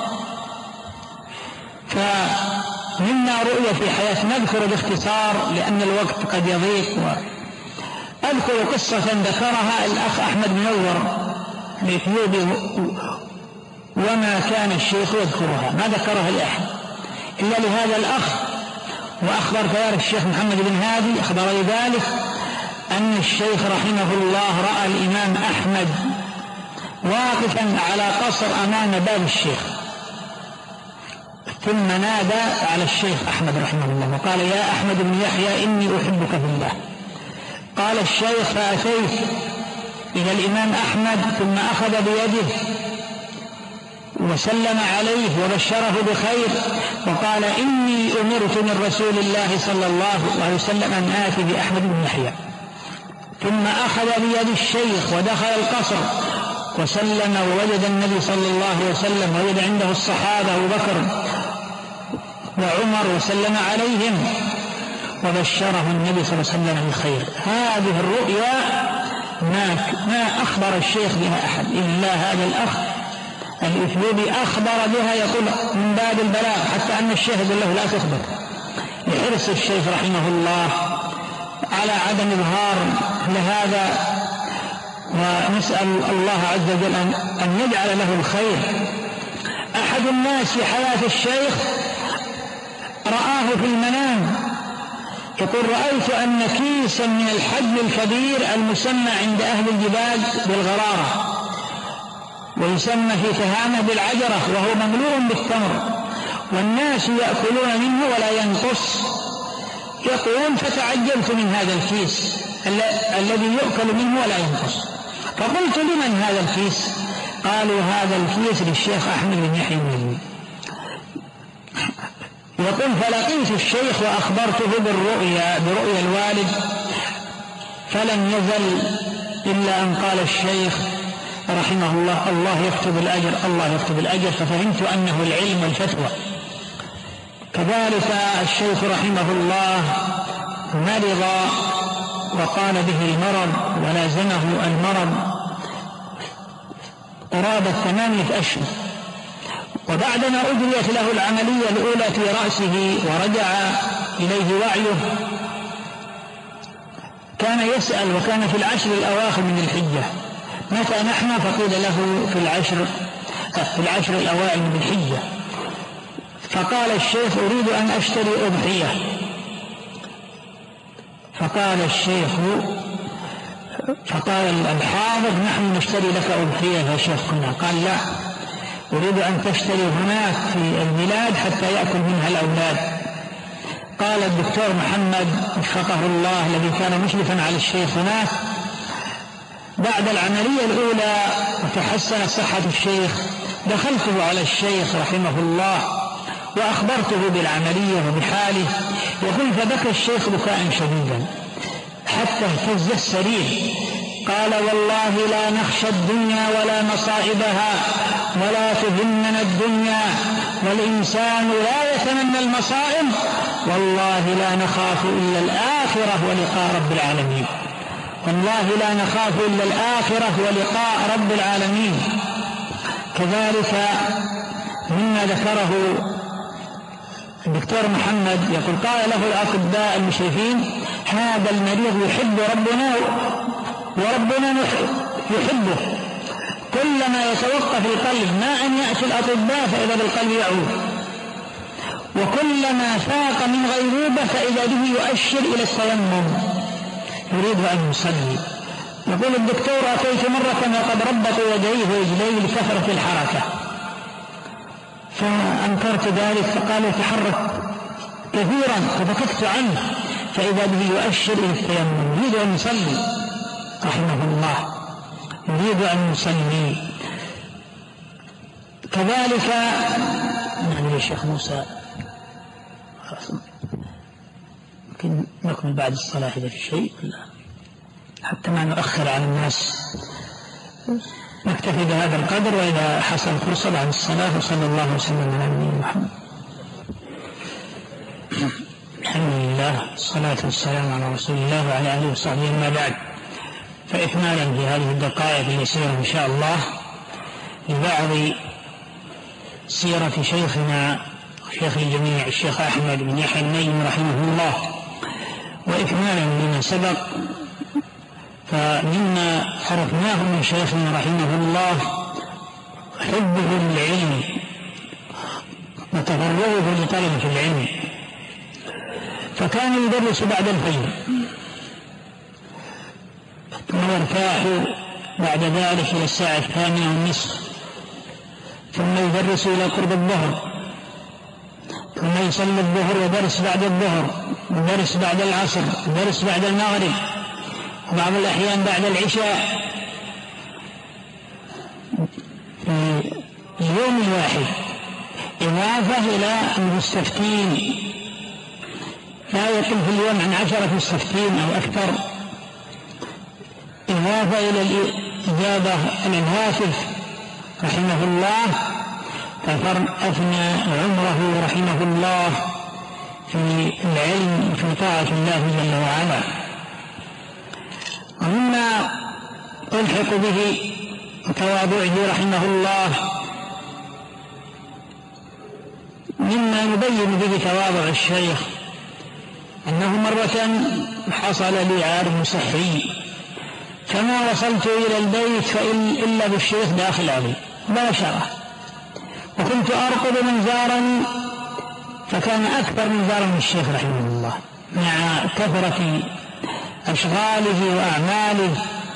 فمنا رؤية في حياة نذكر باختصار لأن الوقت قد يضيق، وأذكر قصة ذكرها الأخ أحمد منور الإثيوبي وما كان الشيخ يذكرها، ما ذكرها الأحد إلا لهذا الأخ. وأخبر كذلك الشيخ محمد بن هادي أخبر ذلك أن الشيخ رحمه الله رأى الإمام أحمد واقفا على قصر أمام باب الشيخ، ثم نادى على الشيخ أحمد رحمه الله وقال: يا أحمد بن يحيى إني أحبك في الله. قال الشيخ: فأتيت إلى الإمام أحمد ثم أخذ بيده وسلم عليه وبشره بخير وقال: إني أمرت من رسول الله صلى الله عليه وسلم أن آتي بأحمد بن يحيى. ثم أخذ بيد الشيخ ودخل القصر وسلم ووجد النبي صلى الله عليه وسلم ووجد عنده الصحابة أبو بكر وعمر وسلم عليهم وبشره النبي صلى الله عليه وسلم بالخير. هذه الرؤيا ما, ما أخبر الشيخ بها أحد إلا هذا الأخ الإثيوبي أخبر بها، يقول من باب البلاغ، حتى أن الشيخ يقول له لا تخبر، لحرص الشيخ رحمه الله على عدم إظهار لهذا. ونسأل الله عز وجل أن يجعل له الخير. أحد الناس في حياة الشيخ رآه في المنام يقول: رأيت أن كيسا من الحجم الكبير المسمى عند أهل الجبال بالغرارة ويسمى في تهامة بالعجرة وهو مملوء بالتمر والناس يأكلون منه ولا ينقص. يقول: فتعجبت من هذا الكيس الذي يؤكل منه ولا ينقص، فقلت: لمن هذا الكيس؟ قالوا: هذا الكيس للشيخ أحمد بن يحيى المزني. يقول: فلقيت الشيخ وأخبرته بالرؤيا برؤيا الوالد، فلم يزل إلا أن قال الشيخ رحمه الله: الله يكتب الأجر، الله يكتب الأجر. ففهمت أنه العلم والفتوى. كذلك الشيخ رحمه الله مرض وقال به المرض ولازمه المرض قرابة ثمانية أشهر، وبعدما أجريت له العملية الأولى في رأسه ورجع إليه وعيه كان يسأل، وكان في العشر الأواخر من الحجة: متى نحن؟ فقيل له في العشر في العشر الأوائل من الحجة. فقال الشيخ: أريد أن أشتري أضحية. فقال الشيخ فقال الحاضر: نحن نشتري لك أضحية يا شيخ. قال: لا، أريد أن تشتري هناك في البلاد حتى يأكل منها الأولاد. قال الدكتور محمد وفقه الله الذي كان مشرفا على الشيخ هناك: بعد العملية الأولى وتحسن صحة الشيخ دخلته على الشيخ رحمه الله وأخبرته بالعملية وبحاله. يقول: فبكى الشيخ بكاء شديدا حتى اهتز السرير. قال: والله لا نخشى الدنيا ولا مصائبها ولا تهمنا الدنيا، والإنسان لا يتمنى المصائب، والله لا نخاف إلا الآخرة ولقاء رب العالمين، والله لا نخاف إلا الآخرة ولقاء رب العالمين. كذلك مما ذكره الدكتور محمد يقول: قال له الأطباء المشرفين: هذا المريض يحب ربنا وربنا يحبه، كلما يتوقف القلب ما أن يأتي الأطباء فإذا بالقلب يعود، وكلما فاق من غيبوبة فإذا به يؤشر إلى التيمم يريد أن يصلي. يقول الدكتور: أتيت مرة وقد ربطوا يديه ورجليه لكثرة الحركة، فأنكرت ذلك، فقال: يتحرك كثيرا، ففككت عنه فإذا به يؤشر إلى التيمم يريد أن يصلي رحمه الله، يريد أن يصلي. كذلك نعم يا شيخ موسى، يمكن نكمل بعد الصلاة إذا في شيء، حتى ما نؤخر على الناس. نكتفي بهذا القدر، وإذا حصل فرصة بعد الصلاة. وصلى الله وسلم على نبينا محمد. الحمد لله، الصلاة والسلام على رسول الله وعلى آله وصحبه. أما بعد، فإكمالا في هذه الدقائق اليسيرة إن شاء الله لبعض سيرة شيخنا شيخ الجميع الشيخ أحمد بن يحيى النجمي رحمه الله، وإكمالا لما سبق، فمما عرفناه من شيخنا رحمه الله حبه للعلم وتفرغه لطلبة العلم، فكان يدرس بعد الفجر ثم يرتاح بعد ذلك إلى الساعة الثامنة والنصف، ثم يدرس إلى قرب الظهر، ثم يصلي الظهر ودرس بعد الظهر ودرس بعد العصر ودرس بعد المغرب وبعض الأحيان بعد العشاء في يوم واحد، إضافة إلى المستفتين لا يقل في اليوم عن عشرة مستفتين أو أكثر، إضافة إلى الإجابة عن الهاتف رحمه الله، فأفنى عمره رحمه الله في العلم وفي طاعة الله جل وعلا. ومما تلحق به تواضعه رحمه الله، مما يبين به تواضع الشيخ، أنه مرة حصل لي عارض صحي فما وصلت إلى البيت إلا بالشيخ داخل علي مباشرة، وكنت أرقب من زارني فكان أكثر من زارني الشيخ رحمه الله مع كثرة أشغاله وأعماله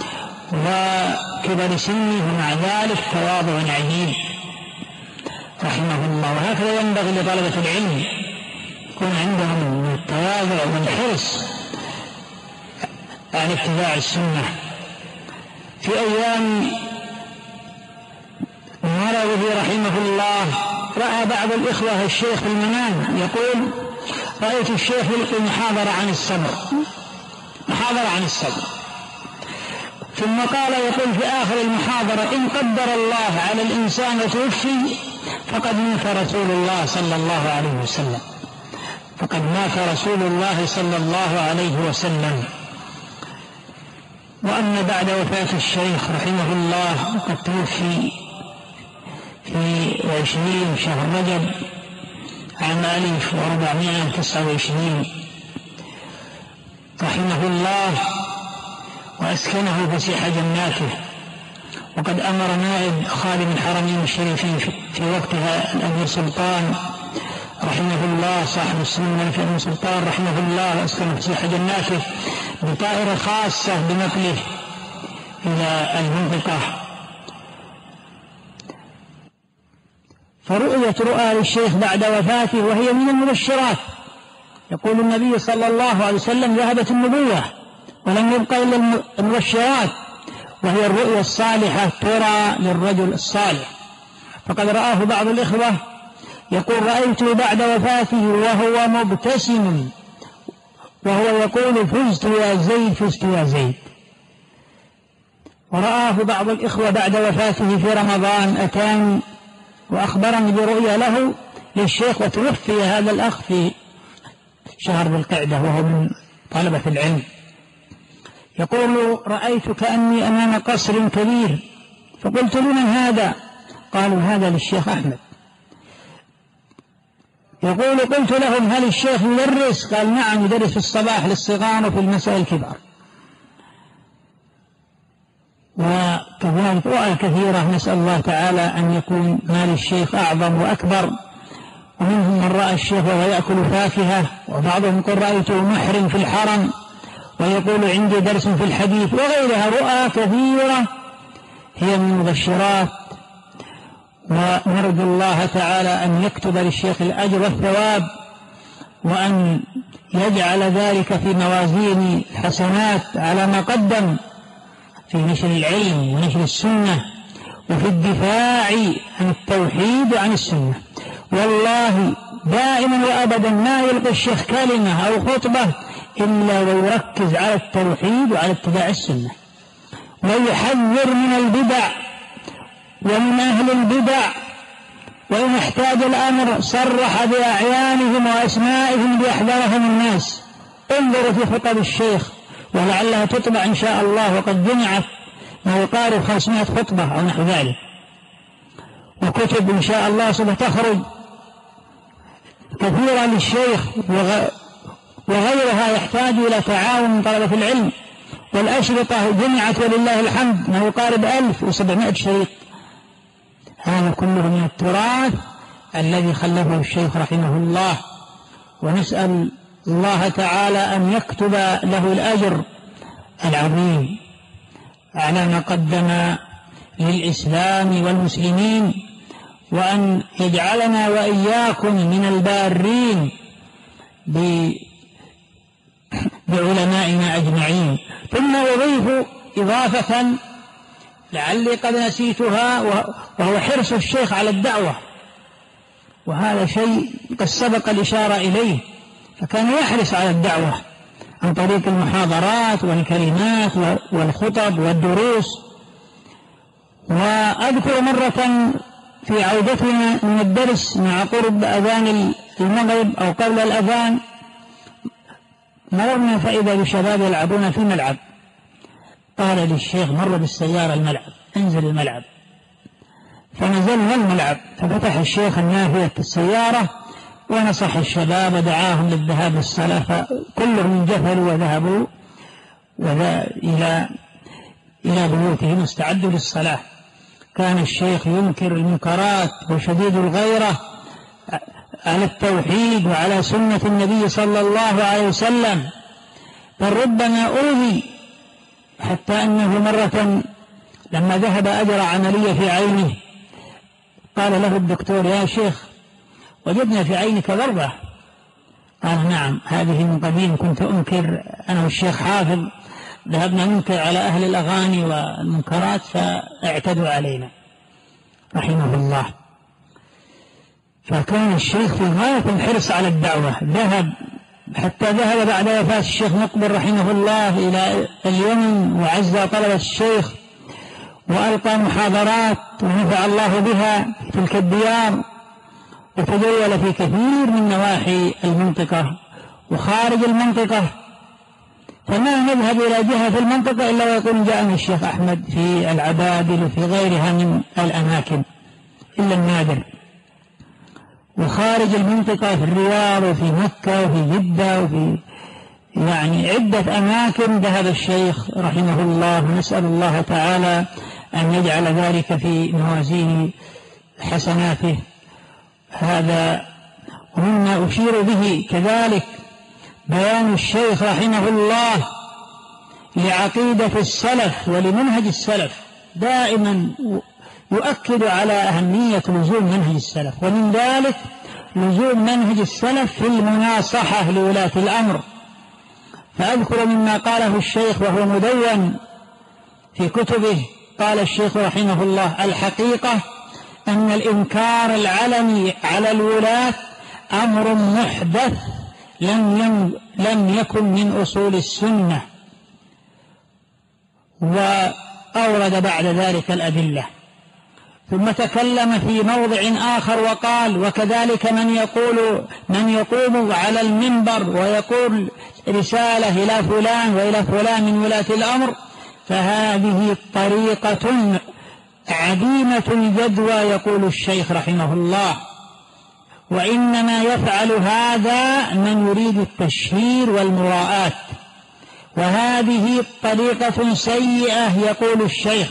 وكبر سنه، ومع ذلك تواضع عجيب رحمه الله. وهكذا ينبغي لطلبة العلم يكون عندهم من التواضع والحرص على اتباع السنة. في أيام مرضه رحمه الله رأى بعض الإخوة الشيخ في المنام يقول: رأيت الشيخ يلقي محاضرة عن الصبر محاضرة عن الصبر ثم قال يقول في آخر المحاضرة: إن قدر الله على الإنسان وتوفي فقد مات رسول الله صلى الله عليه وسلم فقد مات رسول الله صلى الله عليه وسلم. وأما بعد وفاة الشيخ رحمه الله وقد توفي في عشرين شهر رجب عام ألف وأربعمائة وتسعة وعشرين رحمه الله وأسكنه فسيح جناته. وقد أمر نائب خادم الحرمين الشريفين في وقتها الأمير سلطان رحمه الله صاحب السمو الملك الأمير سلطان رحمه الله وأسكنه فسيح جناته بطائرة خاصة بنقله إلى المنطقة. فرؤية رؤى للشيخ بعد وفاته وهي من المبشرات. يقول النبي صلى الله عليه وسلم: ذهبت النبوة ولم يبقى إلا المبشرات، وهي الرؤيا الصالحة ترى للرجل الصالح. فقد رآه بعض الإخوة يقول: رأيته بعد وفاته وهو مبتسم وهو يقول: فزت يا زيد فزت يا زيد. ورآه بعض الإخوة بعد وفاته في رمضان أتاني وأخبرني برؤيا له للشيخ، وتوفي هذا الأخ في شهر ذي القعدة وهو من طلبة العلم. يقول: رأيت كأني أمام قصر كبير، فقلت: لمن هذا؟ قالوا: هذا للشيخ أحمد. يقول: قلت لهم: هل الشيخ يدرس؟ قال: نعم يدرس في الصباح للصغار وفي المساء الكبار. وكذلك رؤى كثيرة نسأل الله تعالى أن يكون مال الشيخ أعظم وأكبر. ومنهم من رأى الشيخ وهو يأكل فاكهة، وبعضهم قل رأيته محرم في الحرم ويقول: عندي درس في الحديث، وغيرها رؤى كثيرة هي من المبشرات. ونرجو الله تعالى أن يكتب للشيخ الأجر والثواب، وأن يجعل ذلك في موازين الحسنات على ما قدم في نشر العلم ونشر السنة وفي الدفاع عن التوحيد وعن السنة. والله دائما وأبدا ما يلقي الشيخ كلمة أو خطبة إلا ويركز على التوحيد وعلى اتباع السنة، ويحذر من البدع ومن أهل البدع، وإن احتاج الأمر صرح بأعيانهم وأسمائهم ليحذرهم الناس. انظروا في خطب الشيخ ولعلها تطبع إن شاء الله، وقد جمعت ما يقارب خمسمائة خطبة أو نحو ذلك، وكتب إن شاء الله ستخرج كثيرا للشيخ وغيرها يحتاج إلى تعاون من طلبة العلم. والأشرطة جمعت ولله الحمد ما يقارب ألف وسبعمائة شريط. هذا كله من التراث الذي خلفه الشيخ رحمه الله، ونسأل الله تعالى أن يكتب له الأجر العظيم على ما قدم للإسلام والمسلمين، وأن يجعلنا وإياكم من البارين بعلمائنا أجمعين. ثم أضيف إضافة لعلي قد نسيتها، وهو حرص الشيخ على الدعوة، وهذا شيء قد سبق الإشارة إليه، فكان يحرص على الدعوة عن طريق المحاضرات والكلمات والخطب والدروس. وأذكر مرة في عودتنا من الدرس مع قرب أذان المغرب أو قبل الأذان، مررنا فإذا بشباب يلعبون في الملعب، قال للشيخ مر بالسيارة الملعب، انزل الملعب، فنزلنا الملعب، ففتح الشيخ النافية السيارة ونصح الشباب ودعاهم للذهاب للصلاة، فكلهم جفلوا وذهبوا إلى إلى بيوتهم واستعدوا للصلاة. كان الشيخ ينكر المنكرات وشديد الغيرة على التوحيد وعلى سنة النبي صلى الله عليه وسلم، بل ربما أوذي حتى أنه مرة لما ذهب أجرى عملية في عينه قال له الدكتور يا شيخ وجدنا في عينك ضربة، قال نعم هذه من قديم كنت أنكر أنا والشيخ حافظ، ذهبنا ننكر على أهل الأغاني والمنكرات فاعتدوا علينا رحمه الله. فكان الشيخ في غاية الحرص على الدعوة، ذهب حتى ذهب بعد وفاة الشيخ مقبل رحمه الله إلى اليمن وعز طلبة الشيخ وألقى محاضرات ونفع الله بها في تلك الديار، وتجول في كثير من نواحي المنطقة وخارج المنطقة، فما نذهب إلى جهة المنطقة إلا ويقول جاءنا الشيخ أحمد في العبادل وفي غيرها من الأماكن إلا النادر. وخارج المنطقة في الرياض وفي مكة وفي جدة وفي يعني عدة أماكن ذهب الشيخ رحمه الله، ونسأل الله تعالى أن يجعل ذلك في موازين حسناته. هذا ومما أشير به كذلك بيان الشيخ رحمه الله لعقيدة السلف ولمنهج السلف، دائما يؤكد على أهمية لزوم منهج السلف، ومن ذلك لزوم منهج السلف في المناصحة لولاة الأمر. فأذكر مما قاله الشيخ وهو مدون في كتبه، قال الشيخ رحمه الله الحقيقة أن الإنكار العلني على الولاة أمر محدث لم لم يكن من أصول السنة، وأورد بعد ذلك الأدلة. ثم تكلم في موضع آخر وقال وكذلك من يقول من يقوم على المنبر ويقول رسالة إلى فلان وإلى فلان من ولاة الأمر فهذه طريقة عديمة الجدوى، يقول الشيخ رحمه الله، وإنما يفعل هذا من يريد التشهير والمراءات، وهذه طريقة سيئة، يقول الشيخ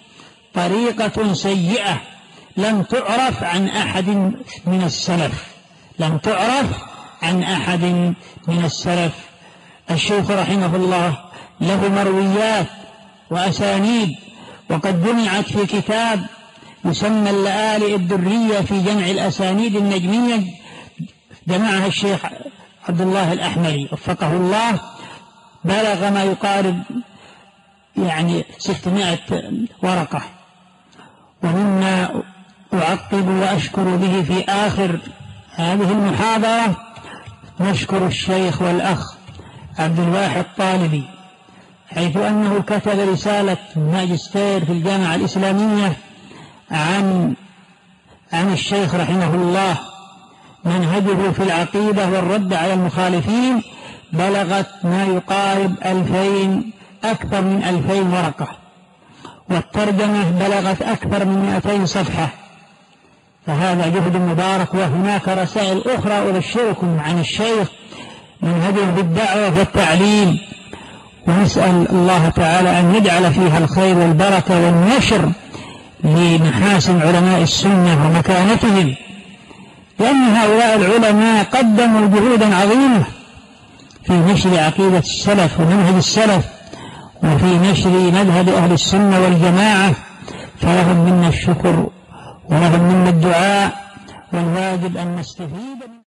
طريقة سيئة لم تعرف عن أحد من السلف، لم تعرف عن أحد من السلف. الشيخ رحمه الله له مرويات وأسانيد، وقد جمعت في كتاب يسمى اللآلئ الدرية في جمع الأسانيد النجمية، جمعها الشيخ عبد الله الأحمري وفقه الله، بلغ ما يقارب يعني ستمائة ورقة. ومما أعقب وأشكر به في آخر هذه المحاضرة نشكر الشيخ والأخ عبد الواحد طالبي، حيث أنه كتب رسالة ماجستير في الجامعة الإسلامية عن عن الشيخ رحمه الله، منهجه في العقيدة والرد على المخالفين، بلغت ما يقارب ألفين أكثر من ألفين ورقة، والترجمة بلغت أكثر من مئتين صفحة، فهذا جهد مبارك. وهناك رسائل أخرى أبشركم عن الشيخ منهجه في الدعوة والتعليم، ونسأل الله تعالى أن يجعل فيها الخير والبركة والنشر لمحاسن علماء السنة ومكانتهم، لأن هؤلاء العلماء قدموا جهودا عظيمة في نشر عقيدة السلف ومنهج السلف وفي نشر مذهب أهل السنة والجماعة، فلهم منا الشكر ولهم منا الدعاء، والواجب أن نستفيد